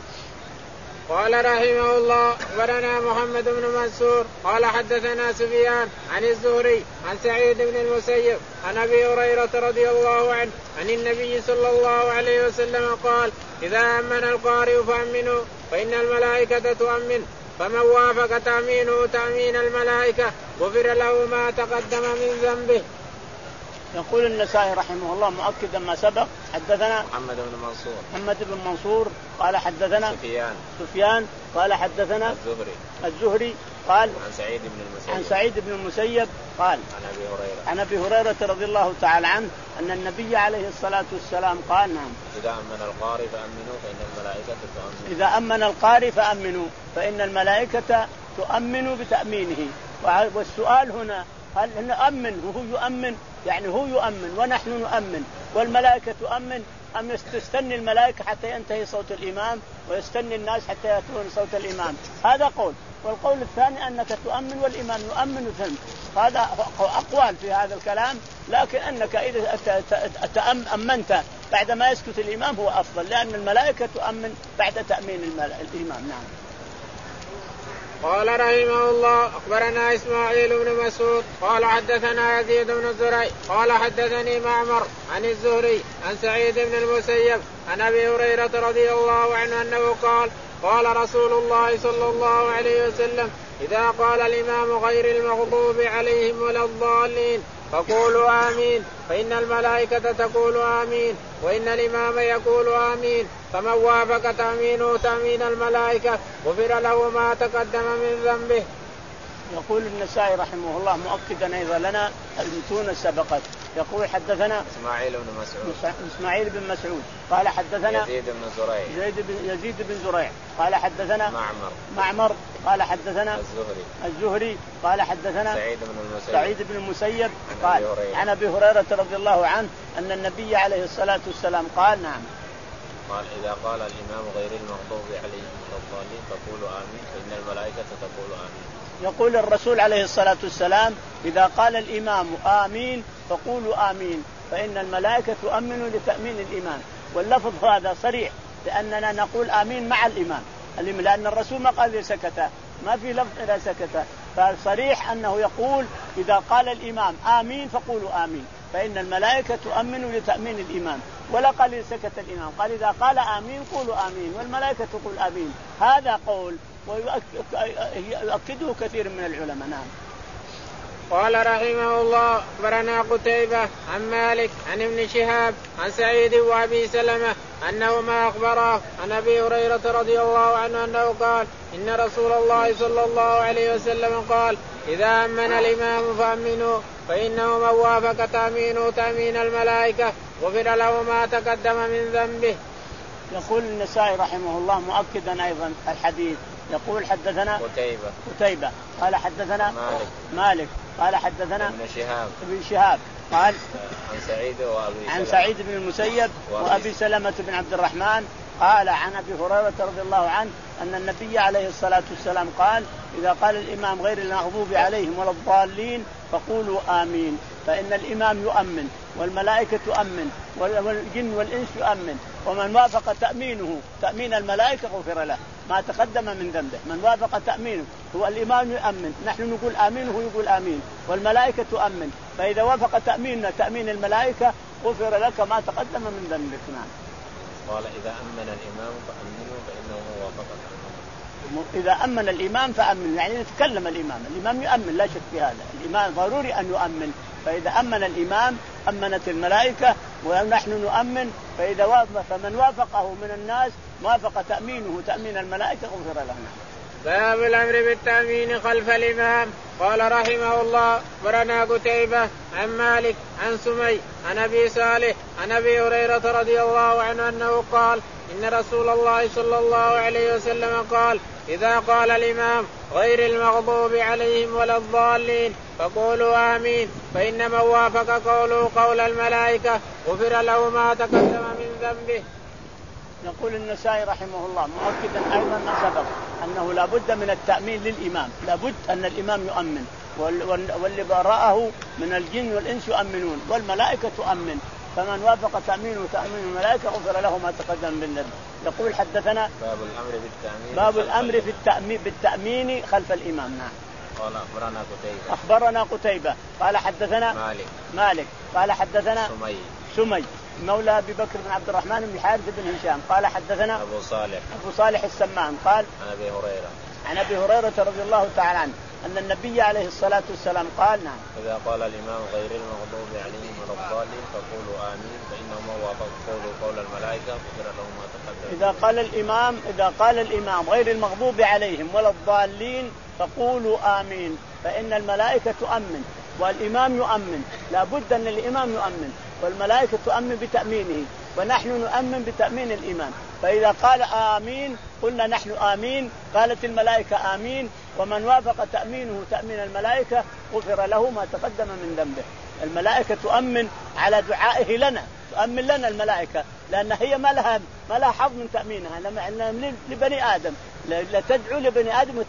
قال رحمه الله أخبرنا محمد بن منصور قال حدثنا سفيان عن الزهري عن سعيد بن المسيب عن أبي هريرة رضي الله عنه عن النبي صلى الله عليه وسلم قال إذا أمن القارئ فأمنوا فإن الملائكة تؤمن، فمن وافق تأمينه تأمين الملائكة غفر له ما تقدم من ذنبه. يقول النسائي رحمه الله مؤكدا ما سبق. حدثنا محمد بن منصور محمد بن منصور قال حدثنا سفيان سفيان قال حدثنا الزهري الزهري قال عن سعيد بن المسيب عن سعيد بن المسيب قال عن أبي هريرة عن أبي هريرة رضي الله تعالى عنه أن النبي عليه الصلاة والسلام قال نعم إذا أمن القارئ فأمنوا فإن الملائكة تؤمن إذا أمن القارئ فأمنوا فإن الملائكة تؤمن بتأمينه. والسؤال هنا هل نؤمن وهو يؤمن؟ يعني هو يؤمن ونحن نؤمن والملائكة تؤمن، أم تستني الملائكة حتى ينتهي صوت الإمام ويستني الناس حتى يأتون صوت الإمام؟ هذا قول. والقول الثاني أنك تؤمن والإمام يؤمن وثم. هذا أقوال في هذا الكلام، لكن أنك إذا أمنت بعد ما يسكت الإمام هو أفضل، لأن الملائكة تؤمن بعد تأمين الإمام. نعم. قال رحمه الله أخبرنا إسماعيل بن مسعود قال حدثنا يزيد بن زريع قال حدثني معمر عن الزهري عن سعيد بن المسيب عن أبي هريرة رضي الله عنه أنه قال قال رسول الله صلى الله عليه وسلم إذا قال الإمام غير المغضوب عليهم ولا الضالين فقولوا آمين، فإن الملائكة تقول آمين، وإن الإمام يقول آمين، فمن وافق تأمينه تأمين الملائكة غفر له ما تقدم من ذنبه. يقول النسائي رحمه الله مؤكدا أيضا لنا المتون سبقت. يقول حدثنا إسماعيل بن مسعود إسماعيل بن مسعود قال حدثنا يزيد بن زريع يزيد بن, يزيد بن زريع قال حدثنا معمر معمر قال حدثنا الزهري الزهري قال حدثنا سعيد بن المسيب سعيد بن المسيب قال عن أبي هريرة رضي الله عنه أن النبي عليه الصلاة والسلام قال نعم قال إذا قال الإمام غير المغضوب عليهم ولا الضالين فقولوا آمين، فإن الملائكة تقول آمين. يقول الرسول عليه الصلاة والسلام إذا قال الإمام آمين فقولوا آمين فإن الملائكة تؤمن لتأمين الإمام. واللفظ هذا صريح لأننا نقول آمين مع الإمام، لأن الرسول ما قال سكت، ما في لفظ إذا سكت، فصريح أنه يقول إذا قال الإمام آمين فقولوا آمين فإن الملائكة تؤمن لتأمين الإمام، ولا قال سكت الإمام، قال إذا قال آمين قولوا آمين والملائكة تقول آمين. هذا قول ويؤكده كثير من العلماء. نعم. قال رحمه الله أخبرنا قتيبة عن مالك عن ابن شهاب عن سعيد وأبي سلمة أنهما أخبراه عن أبي هريرة رضي الله عنه أنه قال إن رسول الله صلى الله عليه وسلم قال إذا أمن الإمام فأمنوا فإنه من وافق تأمينه تأمين الملائكة غفر له ما تقدم من ذنبه. يقول النسائي رحمه الله مؤكدا أيضا الحديث، يقول حدثنا قتيبة قتيبة قال حدثنا مالك مالك قال حدثنا ابن شهاب ابن شهاب قال عن سعيد وأبي عن سعيد بن المسيب وأبي سلمة بن عبد الرحمن قال عن أبي هريرة رضي الله عنه أن النبي عليه الصلاة والسلام قال إذا قال الإمام غير المغضوب عليهم ولا الضالين فقولوا آمين فإن الإمام يؤمن والملائكة تؤمن والجن والإنس يؤمن ومن وافق تأمينه تأمين الملائكة غفر له ما تقدم من ذنبه. من وافق تأمينه هو الإمام يؤمن، نحن نقول آمين وهو يقول آمين، والملائكة تؤمن، فإذا وافق تأميننا تأمين الملائكة غفر لك ما تقدم من ذنبك. نعم. قال إذا أمن الإمام فأمنوا فإنه وافق تأمينه. إذا أمن الإمام فأمن يعني يتكلم الإمام، الإمام يؤمن لا شك في هذا، الإمام ضروري أن يؤمن، فإذا أمن الإمام أمنت الملائكة ونحن نؤمن، فإذا وافق فمن وافقه من الناس وافق تأمينه تأمين الملائكة غفر له. باب الأمر بالتأمين خلف الإمام. قال رحمه الله أخبرنا قتيبة عن مالك عن سمي عن أبي صالح عن أبي هريرة رضي الله عنه أنه قال إن رسول الله صلى الله عليه وسلم قال إذا قال الإمام غير المغضوب عليهم ولا الضالين فقولوا آمين فإن من وافق قوله قول الملائكة غفر له ما تقدم من ذنبه. يقول النسائي رحمه الله مؤكدا أيضا ما سبق أنه لا بد من التأمين للإمام، لا بد أن الإمام يؤمن واللي براءه من الجن والإنس يؤمنون والملائكة تؤمن، فمن وافق تأمينه تأمين الملائكة غفر له ما تقدم من ذنبه. يقول حدثنا باب الأمر بالتأمين باب الأمر في التأمين بالتأمين خلف الإمام. نعم. قال أخبرنا قتيبة أخبرنا قتيبة قال حدثنا مالك مالك قال حدثنا سمي سمي مولى أبي بكر بن عبد الرحمن بن الحارث بن هشام قال حدثنا أبو صالح أبو صالح السمان قال عن أبي هريرة عن أبي هريرة رضي الله تعالى عنه أن النبي عليه الصلاة والسلام قال نعم إذا قال الإمام غير المغضوب عليهم ولا الضالين فقولوا آمين فإنه من وافق قوله قول الملائكة غفر له ما تقدم. إذا قال الإمام إذا قال الإمام غير المغضوب عليهم ولا الضالين فقولوا آمين فإن الملائكة تؤمن والإمام يؤمن، لا بد أن الإمام يؤمن والملائكة تؤمن بتأمينه ونحن نؤمن بتأمين الإمام، فإذا قال آمين قلنا نحن آمين، قالت الملائكة آمين، ومن وافق تأمينه تأمين الملائكة غفر له ما تقدم من ذنبه. الملائكة تؤمن على دعائه لنا، تؤمن لنا الملائكة لأن هي ما لها ما لها حظ من تأمينها لبني آدم، لا تدعو لبني آدم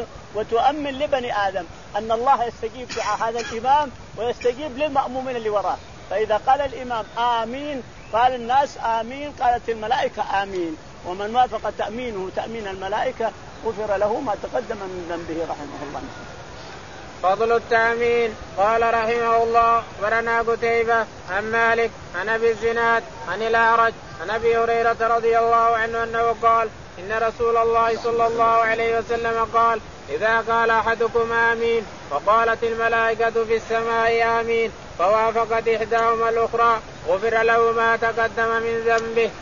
وتؤمن لبني آدم أن الله يستجيب دعاء هذا الإمام ويستجيب للمأمومين اللي وراه. فإذا قال الإمام آمين قال الناس آمين، قالت الملائكة آمين، ومن وافق تأمينه تأمين الملائكة غفر له ما تقدم من ذنبه رحمه الله. فضل التأمين. قال رحمه الله ورنا قتيبة عن مالك عن أبي الزناد عن الأعرج عن أبي هريرة رضي الله عنه أنه قال إن رسول الله صلى الله عليه وسلم قال إذا قال أحدكم آمين وقالت الملائكة في السماء آمين فوافقت إحداهما الأخرى غفر له ما تقدم من ذنبه.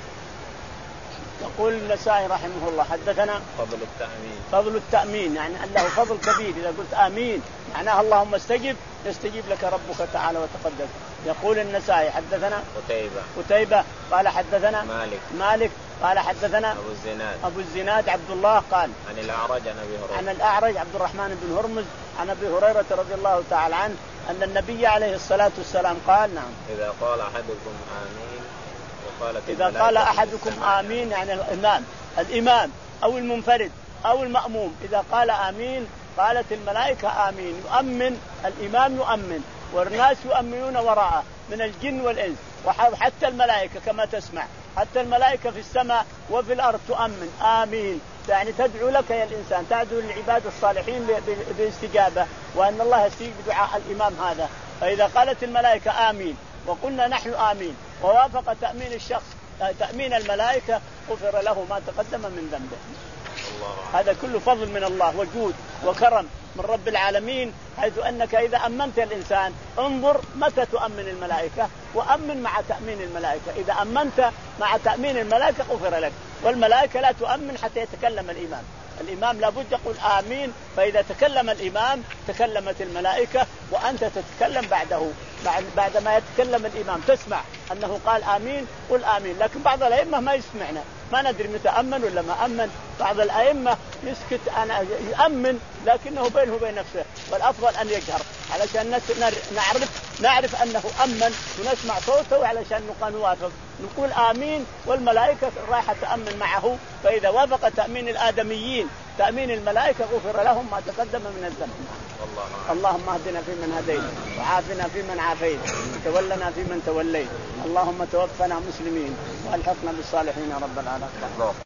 يقول النسائي رحمه الله حدثنا فضل التأمين فضل التأمين يعني أنه فضل كبير، إذا قلت آمين معناها اللهم استجب يستجيب لك ربك تعالى وتقدس. يقول النسائي حدثنا قتيبة قتيبة قال حدثنا مالك مالك قال حدثنا أبو الزناد أبو الزناد عبد الله قال عن الأعرج عن أبي هريرة عن الأعرج عبد الرحمن بن هرمز عن أبي هريرة رضي الله تعالى عنه أن النبي عليه الصلاة والسلام قال نعم إذا قال أحدكم آمين وقالت إذا قال أحدكم آمين يعني الإمام الإمام أو المنفرد أو المأموم إذا قال آمين قالت الملائكة آمين. يؤمن الإمام، يؤمن والناس يؤمنون وراءه من الجن والإنس، وحتى الملائكة كما تسمع، حتى الملائكة في السماء وفي الأرض تؤمن آمين، يعني تدعو لك يا الإنسان، تدعو للعباد الصالحين بالاستجابة، وأن الله يستجيب دعاء الإمام هذا. فإذا قالت الملائكة آمين وقلنا نحن آمين ووافق تأمين الشخص تأمين الملائكة غفر له ما تقدم من ذنبه. هذا كله فضل من الله وجود وكرم من رب العالمين، حيث أنك إذا أمنت الإنسان انظر متى تؤمن الملائكة وأمن مع تأمين الملائكة. إذا أمنت مع تأمين الملائكة غفر لك، والملائكة لا تؤمن حتى يتكلم الإمام. الإمام لابد يقول آمين، فإذا تكلم الإمام تكلمت الملائكة وأنت تتكلم بعده. بعد ما يتكلم الإمام تسمع أنه قال آمين قل آمين. لكن بعض الأئمة ما يسمعنا، ما ندري متى أمن ولا ما أمن. بعض الأئمة يسكت، أنا يؤمن لكنه بينه وبين نفسه، والأفضل أن يجهر علشان نعرف نعرف أنه أمن ونسمع صوته، علشان نوافق نقول آمين والملائكة رايحة تأمن معه. فإذا وافق تأمين الآدميين تأمين الملائكة غفر لهم ما تقدم من الذنب. اللهم اهدنا فيمن هديت وعافنا فيمن عافيت وتولنا فيمن توليت. اللهم توفنا مسلمين والحقنا بالصالحين يا رب العالمين.